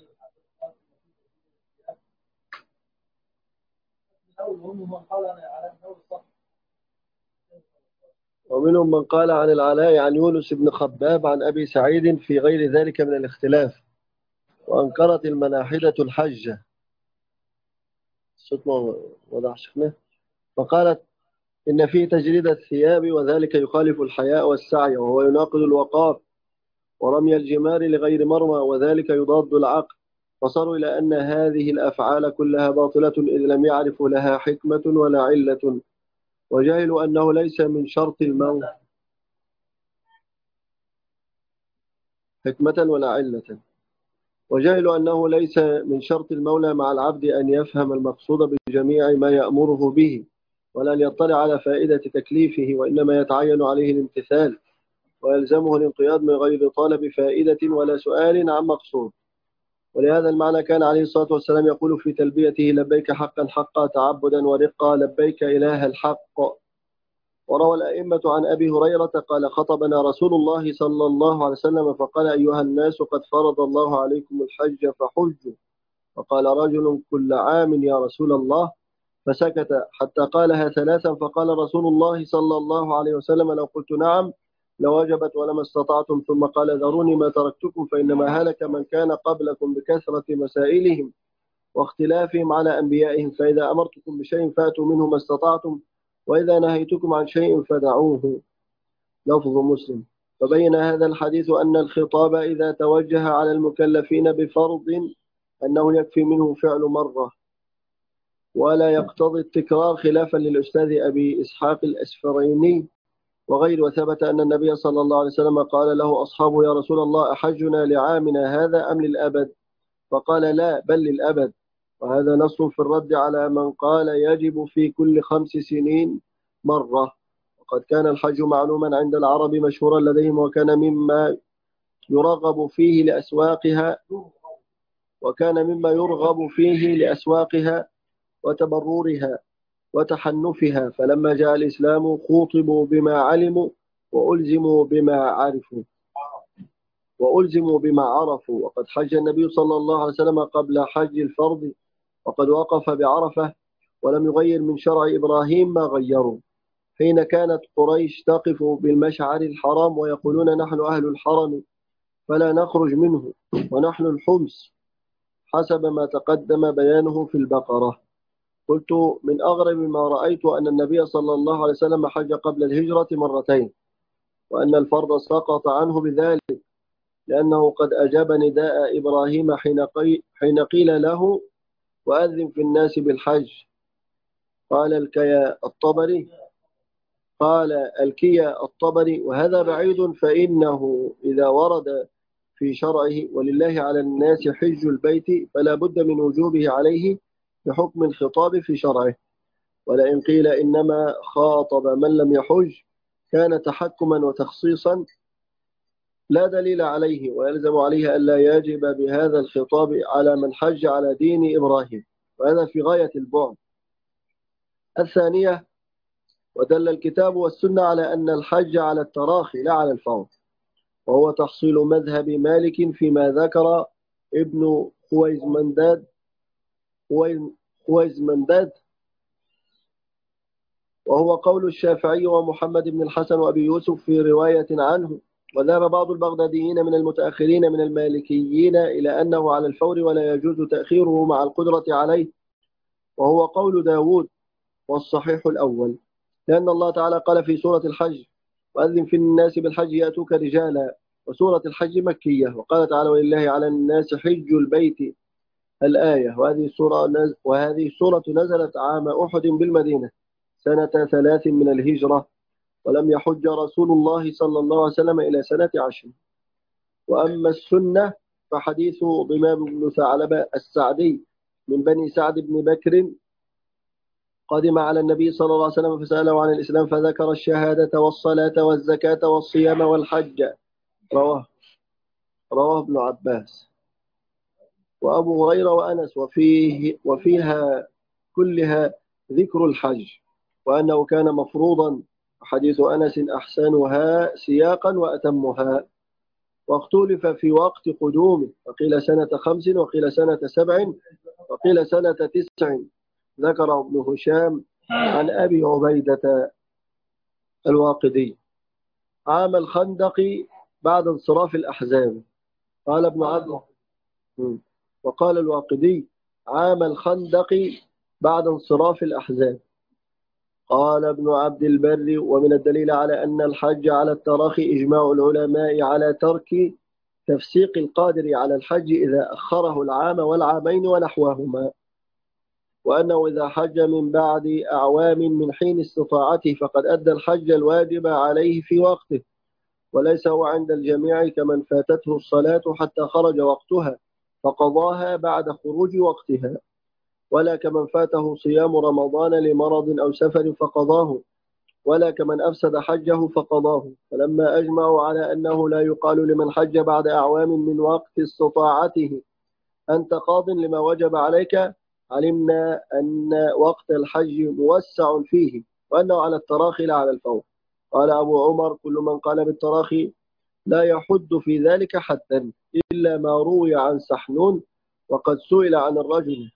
ومنهم من قال عن العلاء عن يونس بن خباب عن أبي سعيد في غير ذلك من الاختلاف، وأنكرت المناحدة الحجة الصوت ما وضح شيخنا. فقالت إن فيه تجريد الثياب وذلك يخالف الحياء والسعي وهو يناقض الوقار، ورمي الجمار لغير مرمى وذلك يضاد العقل. فصاروا إلى أن هذه الأفعال كلها باطلة إذ لم يعرفوا لها حكمة ولا علة، وجهلوا أنه ليس من شرط الموت حكمة ولا علة، وجهلوا أنه ليس من شرط المولى مع العبد أن يفهم المقصود بجميع ما يأمره به ولا أن يطلع على فائدة تكليفه، وإنما يتعين عليه الامتثال ويلزمه الانقياد من غير طلب فائدة ولا سؤال عن مقصود. ولهذا المعنى كان عليه الصلاة والسلام يقول في تلبيته لبيك حقا حقا تعبدا ورقا لبيك إله الحق. وروى الأئمة عن أبي هريرة قال خطبنا رسول الله صلى الله عليه وسلم فقال أيها الناس قد فرض الله عليكم الحج فحجوا. فقال رجل كل عام يا رسول الله، فسكت حتى قالها ثلاثا، فقال رسول الله صلى الله عليه وسلم لو قلت نعم لوجبت ولما استطعتم، ثم قال ذروني ما تركتكم فإنما هلك من كان قبلكم بكثرة مسائلهم واختلافهم على أنبيائهم، فإذا أمرتكم بشيء فأتوا منه ما استطعتم وإذا نهيتكم عن شيء فدعوه. لفظ مسلم. فبين هذا الحديث أن الخطاب إذا توجه على المكلفين بفرض أنه يكفي منه فعل مرة ولا يقتضي التكرار، خلافا للأستاذ أبي إسحاق الأسفريني وغيره. وثبت أن النبي صلى الله عليه وسلم قال له أصحابه يا رسول الله أحجنا لعامنا هذا أم للأبد؟ فقال لا بل للأبد. وهذا نص في الرد على من قال يجب في كل 5 سنين مرة. وقد كان الحج معلوما عند العرب مشهورا لديهم، وكان مما يرغب فيه لأسواقها وتبررها وتحنفها، فلما جاء الإسلام خوطبوا بما علموا وألزموا بما عرفوا. وقد حج النبي صلى الله عليه وسلم قبل حج الفرض، وقد وقف بعرفة ولم يغير من شرع إبراهيم ما غيروا، حين كانت قريش تقف بالمشعر الحرام ويقولون نحن أهل الحرم فلا نخرج منه ونحن الحمس، حسب ما تقدم بيانه في البقرة. قلت من أغرب ما رأيت أن النبي صلى الله عليه وسلم حج قبل الهجرة مرتين، وأن الفرض سقط عنه بذلك، لأنه قد أجاب نداء إبراهيم حين قيل له وأذن في الناس بالحج. قال الكيا الطبري وهذا بعيد، فإنه إذا ورد في شرعه ولله على الناس حج البيت فلا بد من وجوبه عليه بحكم الخطاب في شرعه. ولئن قيل إنما خاطب من لم يحج كان تحكما وتخصيصا لا دليل عليه، ويلزم عليه ألا يجب بهذا الخطاب على من حج على دين إبراهيم، وهذا في غاية البعد. الثانية، ودل الكتاب والسنة على أن الحج على التراخي لا على الفور، وهو تحصيل مذهب مالك فيما ذكر ابن خويزمنداد، وهو قول الشافعي ومحمد بن الحسن وأبي يوسف في رواية عنه. وذهب بعض البغداديين من المتأخرين من المالكيين إلى أنه على الفور ولا يجوز تأخيره مع القدرة عليه، وهو قول داود، والصحيح الأول، لأن الله تعالى قال في سورة الحج وأذن في الناس بالحج يأتوك رجالا، وسورة الحج مكية، وقال تعالى ولله على الناس حج البيت الآية. وهذه السورة نزلت عام أحد بالمدينة سنة 3 من الهجرة، ولم يحج رسول الله صلى الله عليه وسلم إلى سنة 10. وأما السنة فحديث ضمام بن ثعلبة السعدي من بني سعد بن بكر قدم على النبي صلى الله عليه وسلم فسأله عن الإسلام فذكر الشهادة والصلاة والزكاة والصيام والحج، رواه ابن عباس وأبو هريرة وأنس، وفيها كلها ذكر الحج وأنه كان مفروضا. حديث أنس أحسنها سياقا وأتمها. واختلف في وقت قدومه، فقيل سنة 5 وقيل سنة 7 وقيل سنة 9، ذكر ابن هشام عن أبي عبيدة الواقدي. عام الخندق بعد انصراف الأحزاب، قال ابن عبد وقال الواقدي عام الخندق بعد انصراف الأحزاب. قال ابن عبد البر: ومن الدليل على أن الحج على التراخي إجماع العلماء على ترك تفسيق القادر على الحج إذا أخره العام والعامين ونحوهما، وأنه إذا حج من بعد أعوام من حين استطاعته فقد أدى الحج الواجب عليه في وقته، وليس هو عند الجميع كمن فاتته الصلاة حتى خرج وقتها فقضاها بعد خروج وقتها، ولا كمن فاته صيام رمضان لمرض أو سفر فقضاه، ولا كمن أفسد حجه فقضاه. فلما أجمعوا على أنه لا يقال لمن حج بعد أعوام من وقت استطاعته أنت قاض لما وجب عليك، علمنا أن وقت الحج موسع فيه، وأنه على التراخي لا على الفور. قال أبو عمر: كل من قال بالتراخي لا يحد في ذلك حدا إلا ما روي عن سحنون وقد سئل عن الرجل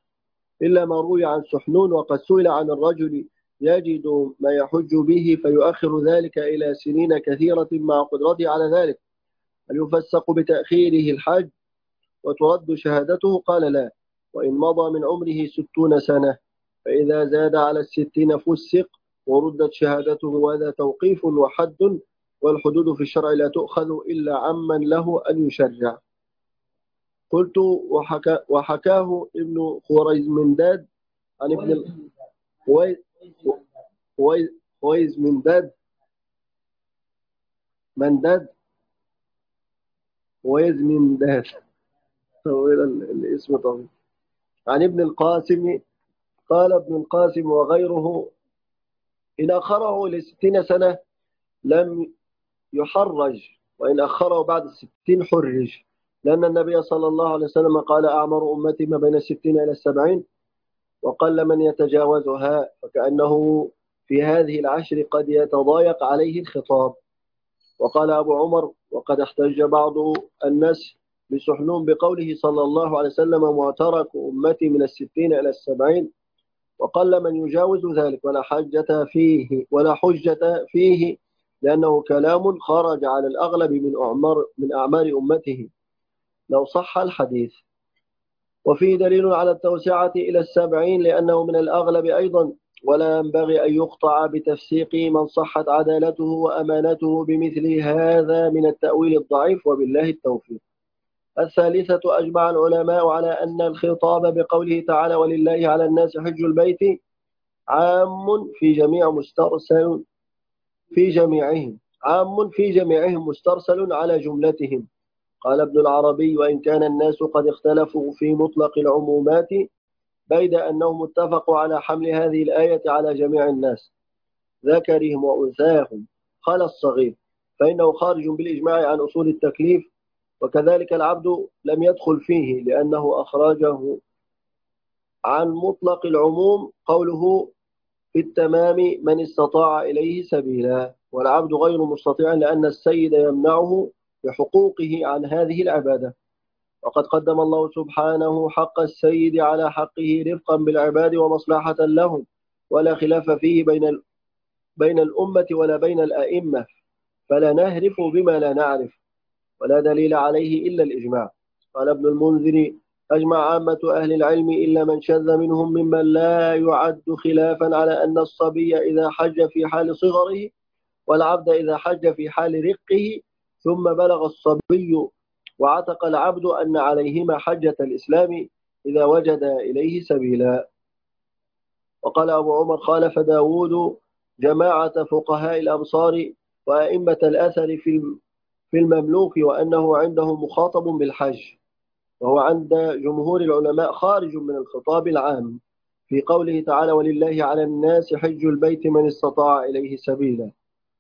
وقد سئل عن الرجل يجد ما يحج به فيؤخر ذلك إلى سنين كثيرة مع قدرته على ذلك، هل يفسق بتأخيره الحج وترد شهادته؟ قال: لا، وإن مضى من عمره 60 سنة فإذا زاد على 60 فسق وردت شهادته، وهذا توقيف وحد، والحدود في الشرع لا تؤخذ إلا عمن له أن يشرع. قلت: وحكاه ابن خويزمنداد عن ابن خويزمنداد خويزمنداد طويل الاسم طويل، عن ابن القاسم قال ابن القاسم وغيره: إن أخره ل60 سنة لم يحرج، وإن أخره بعد 60 حرج، لأن النبي صلى الله عليه وسلم قال: أعمر أمتي ما بين 60 إلى 70، وقل من يتجاوزها، فكأنه في هذه العشر قد يتضايق عليه الخطاب. وقال أبو عمر: وقد احتج بعض الناس بسحنون بقوله صلى الله عليه وسلم: معترك أمتي من 60 إلى 70، وقل من يجاوز ذلك، ولا حجة فيه لأنه كلام خرج على الأغلب من أعمار أمته لو صح الحديث. وفيه دليل على التوسعة إلى 70 لأنه من الأغلب أيضا، ولا ينبغي أن يقطع بتفسيق من صحت عدالته وأمانته بمثل هذا من التأويل الضعيف، وبالله التوفيق. الثالثة: أجمع العلماء على أن الخطاب بقوله تعالى: ولله على الناس حج البيت عام في جميعهم مسترسل على جملتهم. قال ابن العربي: وإن كان الناس قد اختلفوا في مطلق العمومات بيد أنهم اتفقوا على حمل هذه الآية على جميع الناس ذكرهم وأنثاهم خلا الصغير، فإنه خارج بالإجماع عن أصول التكليف، وكذلك العبد لم يدخل فيه لأنه أخرجه عن مطلق العموم قوله في التمام من استطاع إليه سبيلا، والعبد غير مستطيع لأن السيد يمنعه بحقوقه عن هذه العبادة. وقد قدم الله سبحانه حق السيد على حقه رفقا بالعباد ومصلحة لهم، ولا خلاف فيه بين الأمة ولا بين الأئمة، فلا نهرف بما لا نعرف، ولا دليل عليه إلا الإجماع. قال ابن المنذر: أجمع عامة أهل العلم إلا من شذ منهم ممن لا يعد خلافا على أن الصبي إذا حج في حال صغره والعبد إذا حج في حال رقه ثم بلغ الصبي وعتق العبد أن عليهما حجة الإسلام إذا وجد إليه سبيلا. وقال أبو عمر: خالف داود جماعة فقهاء الأمصار وأئمة الأثر في المملوك، وأنه عنده مخاطب بالحج، وهو عند جمهور العلماء خارج من الخطاب العام في قوله تعالى: ولله على الناس حج البيت من استطاع إليه سبيلا.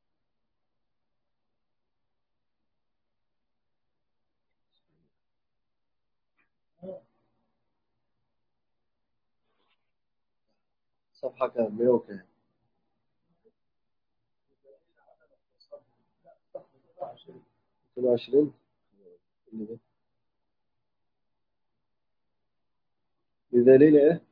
صفحة كام؟ 100 وكام؟ 22 بدليل إيه؟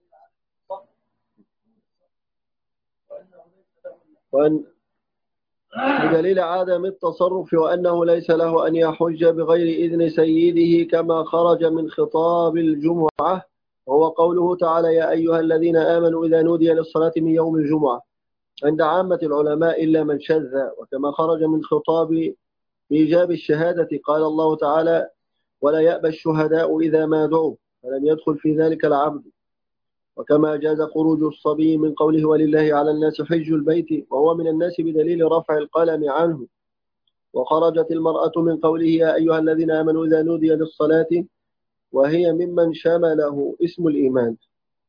وأن بدليل عدم التصرف وأنه ليس له أن يحج بغير إذن سيده كما خرج من خطاب الجمعة، وهو قوله تعالى: يا أيها الذين آمنوا إذا نودي للصلاة من يوم الجمعة، عند عامة العلماء إلا من شذ. وكما خرج من خطاب إيجاب الشهادة قال الله تعالى: ولا يأبى الشهداء إذا ما دعوا، فلم يدخل في ذلك العبد. وكما جاز خروج الصبي من قوله: ولله على الناس حج البيت، وهو من الناس بدليل رفع القلم عنه. وخرجت المرأة من قوله: يا أيها الذين آمنوا إذا نودي للصلاة، وهي ممن شمله اسم الإيمان.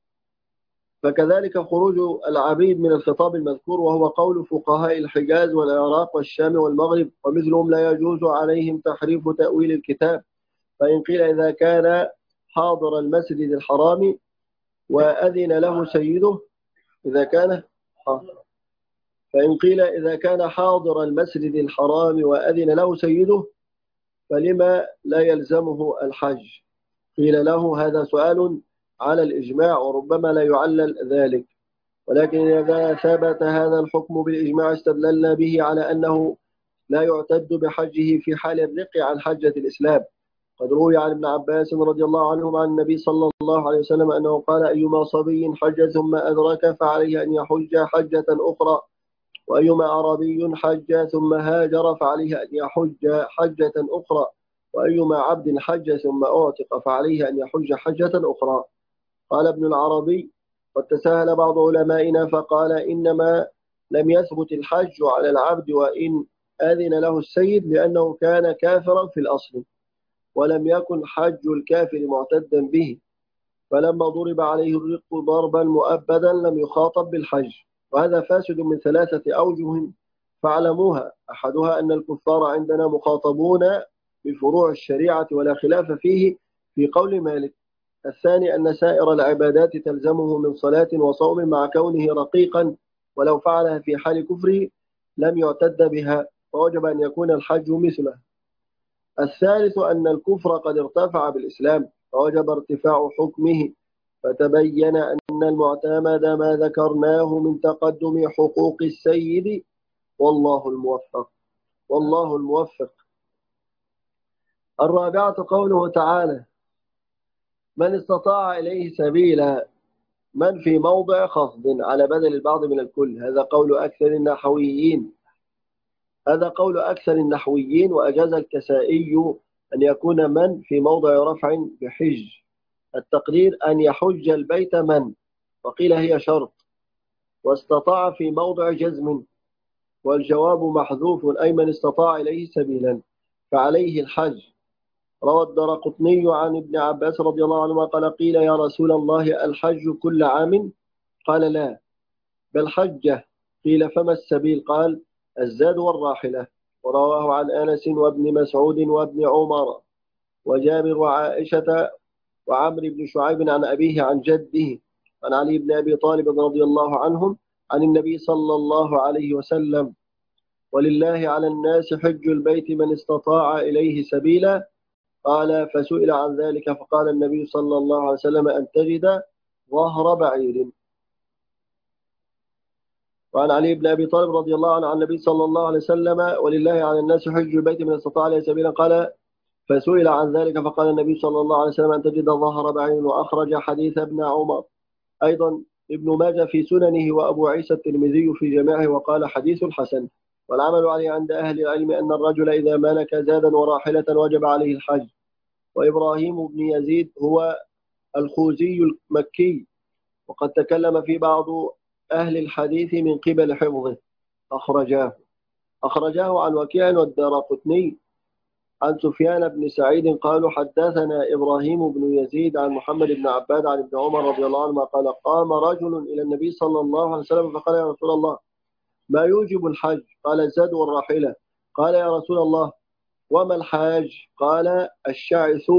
فكذلك خروج العبيد من الخطاب المذكور، وهو قول فقهاء الحجاز والعراق والشام والمغرب ومثلهم: لا يجوز عليهم تحريف تأويل الكتاب، فإن قيل إذا كان حاضر المسجد الحرام وأذن له سيده إذا كان حاضر المسجد الحرام وأذن له سيده فلما لا يلزمه الحج؟ قيل له: هذا سؤال على الإجماع، وربما لا يعلل ذلك، ولكن إذا ثبت هذا الحكم بالإجماع استدللنا به على أنه لا يعتد بحجه في حال الرق عن حجة الإسلام. قد روي عن ابن عباس رضي الله عنهما عن النبي صلى الله عليه وسلم أنه قال: أيما صبي حج ثم أدرك فعليه أن يحج حجة أخرى، وأيما عربي حج ثم هاجر فعليه أن يحج حجة أخرى، وأيما عبد حج ثم أعتق فعليه أن يحج حجة أخرى. قال ابن العربي: قد تساهل بعض علمائنا فقال: إنما لم يثبت الحج على العبد وإن أذن له السيد لأنه كان كافرا في الأصل، ولم يكن حج الكافر معتدا به، فلما ضرب عليه الرق ضربا مؤبدا لم يخاطب بالحج. وهذا فاسد من 3 أوجه فاعلموها: أحدها أن الكفار عندنا مخاطبون بفروع الشريعة ولا خلاف فيه في قول مالك. الثاني أن سائر العبادات تلزمه من صلاة وصوم مع كونه رقيقا، ولو فعلها في حال كفره لم يعتد بها، فوجب أن يكون الحج مثله. الثالث أن الكفر قد ارتفع بالإسلام فوجب ارتفاع حكمه، فتبين أن المعتمد ما ذكرناه من تقدم حقوق السيد، والله الموفق. الرابعة قوله تعالى: من استطاع إليه سبيلا، من في موضع خفض على بدل البعض من الكل. هذا قول أكثر النحويين، وأجاز الكسائي أن يكون من في موضع رفع بحج، التقدير أن يحج البيت من، وقيل هي شرط، واستطاع في موضع جزم، والجواب محذوف، أي من استطاع إليه سبيلا فعليه الحج. روى الدرقطني عن ابن عباس رضي الله عنهما قال: قيل يا رسول الله الحج كل عام؟ قال: لا، بل حجة. قيل: فما السبيل؟ قال: الزاد والراحلة. ورواه عن أنس وابن مسعود وابن عمر وجابر وعائشة وعمر بن شعيب عن أبيه عن جده عن علي بن أبي طالب رضي الله عنهم عن النبي صلى الله عليه وسلم: ولله على الناس حج البيت من استطاع إليه سبيلا. قال: فسئل عن ذلك فقال النبي صلى الله عليه وسلم: أن تجد ظهر بعير. وعن علي بن أبي طالب رضي الله عنه عن النبي صلى الله عليه وسلم: ولله على الناس حج البيت من استطاع إليه سبيلا. قال: فسئل عن ذلك فقال النبي صلى الله عليه وسلم: أن تجد ظهر بعير. وأخرج حديث ابن عمر أيضا ابن ماجه في سننه، وأبو عيسى الترمذي في جماعه، وقال: حديث حسن. والعمل عليه عند أهل العلم أن الرجل إذا ملك زادا وراحلة وجب عليه الحج. وإبراهيم بن يزيد هو الخوزي المكي، وقد تكلم في بعض أهل الحديث من قبل حفظه. أخرجاه عن وكيع والدارقطني عن سفيان بن سعيد قالوا: حدثنا إبراهيم بن يزيد عن محمد بن عباد عن ابن عمر رضي الله عنهما قال: قام رجل إلى النبي صلى الله عليه وسلم فقال: يا رسول الله، ما يوجب الحج؟ قال: الزاد والراحلة. قال: يا رسول الله، وما الحاج؟ قال: الشعث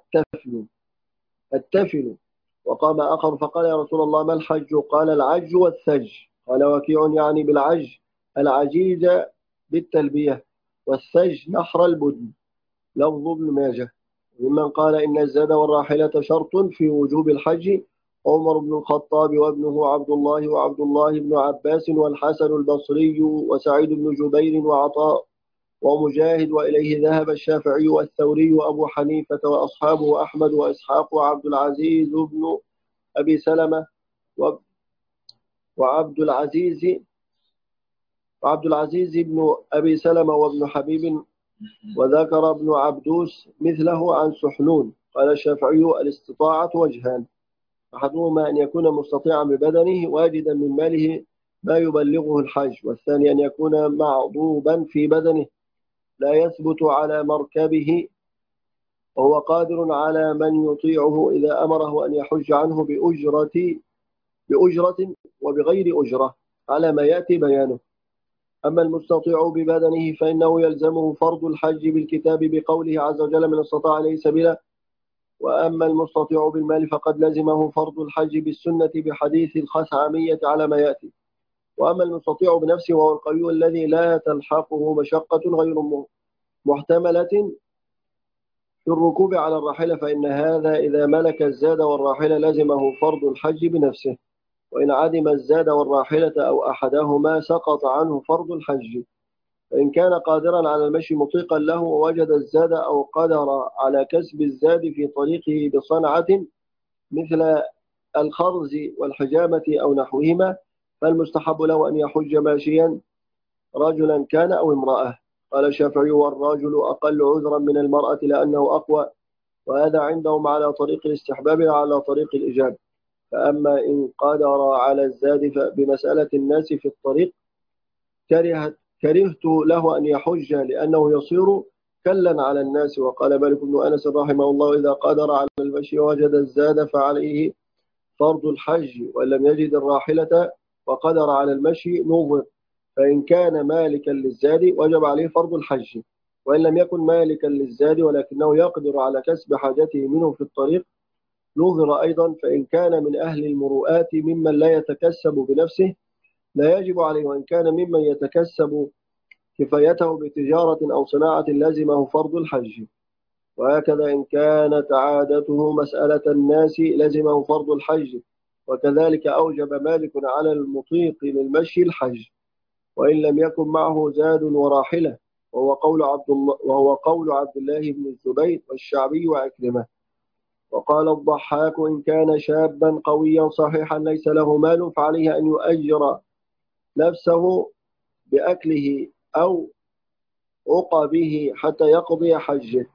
التفل. وقام آخر فقال: يا رسول الله، ما الحج؟ قال: العج والثج. قال وكيع: يعني بالعج العجيج بالتلبية، والثج نحر البدن. لفظ ابن ماجه. ممن قال إن الزاد والراحلة شرط في وجوب الحج عمر بن الخطاب وابنه عبد الله وعبد الله بن عباس والحسن البصري وسعيد بن جبير وعطاء ومجاهد، وإليه ذهب الشافعي والثوري وأبو حنيفة وأصحابه وأحمد وإسحاق وعبد العزيز بن أبي سلمة وعبد العزيز بن أبي سلمة وابن حبيب، وذكر ابن عبدوس مثله عن سحنون. قال الشافعي: الاستطاعة وجهان، أحدهما أن يكون مستطيعا ببدنه واجدا من ماله ما يبلغه الحج، والثاني أن يكون معضوبا في بدنه لا يثبت على مركبه وهو قادر على من يطيعه إذا أمره أن يحج عنه بأجرة وبغير أجرة على ما يأتي بيانه. أما المستطيع ببدنه فإنه يلزمه فرض الحج بالكتاب بقوله عز وجل: من استطاع إليه سبيلا. وأما المستطيع بالمال فقد لزمه فرض الحج بالسنة بحديث الخثعمية على ما يأتي. وأما المستطيع بنفسه وهو القوي الذي لا تلحقه مشقة غير محتملة في الركوب على الراحلة، فإن هذا إذا ملك الزاد والراحلة لزمه فرض الحج بنفسه، وإن عدم الزاد والراحلة أو أحدهما سقط عنه فرض الحج. فإن كان قادرا على المشي مطيقا له ووجد الزاد أو قدر على كسب الزاد في طريقه بصنعة مثل الخرز والحجامة أو نحوهما، فالمستحب له أن يحج ماشيا رجلا كان أو امرأة. قال الشافعي: والرجل أقل عذرا من المرأة لأنه أقوى، وهذا عندهم على طريق الاستحباب لا على طريق الإجاب. فأما إن قدر على الزاد بمسألة الناس في الطريق كرهت له أن يحج لأنه يصير كلا على الناس. وقال مالك بن أنس رحمه الله: إذا قدر على المشي ووجد الزاد فعليه فرض الحج، وإن لم يجد الراحلة وقدر على المشي نظر، فإن كان مالكا للزاد وجب عليه فرض الحج، وإن لم يكن مالكا للزاد ولكنه يقدر على كسب حاجته منه في الطريق نظر أيضا، فإن كان من أهل المروءات ممن لا يتكسب بنفسه لا يجب عليه، وإن كان ممن يتكسب كفايته بتجارة أو صناعة لزمه فرض الحج. وهكذا إن كانت عادته مسألة الناس لزمه فرض الحج، وكذلك أوجب مالك على المطيق للمشي الحج، وإن لم يكن معه زاد وراحلة، وهو قول عبد الله بن الزبير والشعبي وعكرمة. وقال الضحاك: إن كان شابا قويا صحيحا ليس له مال فعليه أن يؤجر نفسه بأكله أو عقبه حتى يقضي حجه.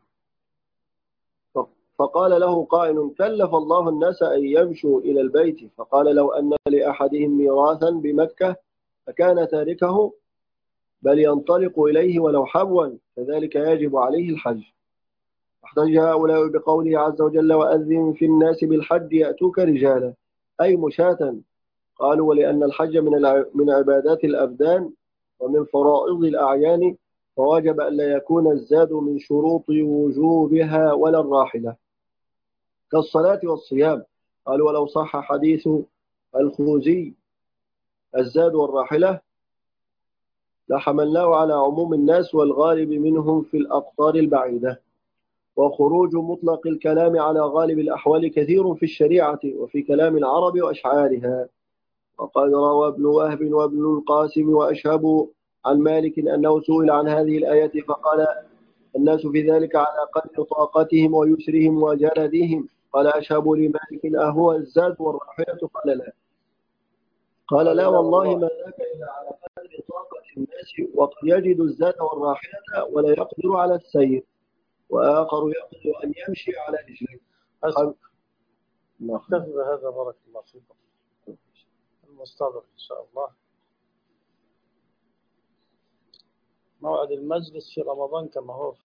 فقال له قائل: كلف الله الناس أن يمشوا إلى البيت، فقال: لو أن لأحدهم ميراثا بمكة فكان تاركه بل ينطلق إليه ولو حبوا، كذلك يجب عليه الحج. احتج هؤلاء بقوله عز وجل: وأذن في الناس بالحج يأتوك رجالا، أي مشاة. قالوا: ولأن الحج من عبادات الأبدان ومن فرائض الأعيان، فوجب أن لا يكون الزاد من شروط وجوبها ولا الراحلة كالصلاة والصيام. قالوا: ولو صح حديث الخوزي الزاد والراحلة لحملناه على عموم الناس والغالب منهم في الأقطار البعيدة. وخروج مطلق الكلام على غالب الأحوال كثير في الشريعة وفي كلام العرب وأشعارها. وقد روى ابن وهب وابن القاسم وأشهب عن مالك أنه سئل عن هذه الآية فقال: الناس في ذلك على قدر طاقتهم ويسرهم وجلدهم. قال أشهب لمالك: أهو الزاد والراحلة؟ قال لا. قال: لا والله ما ذاك إلا على قدر طاقة الناس، وقد يجد الزاد والراحلة ولا يقدر على السير، وآخر يقدر أن يمشي على رجليه. نكتفي بهذا، بارك الله فيكم. المستقبل إن شاء الله موعد المجلس في رمضان كما هو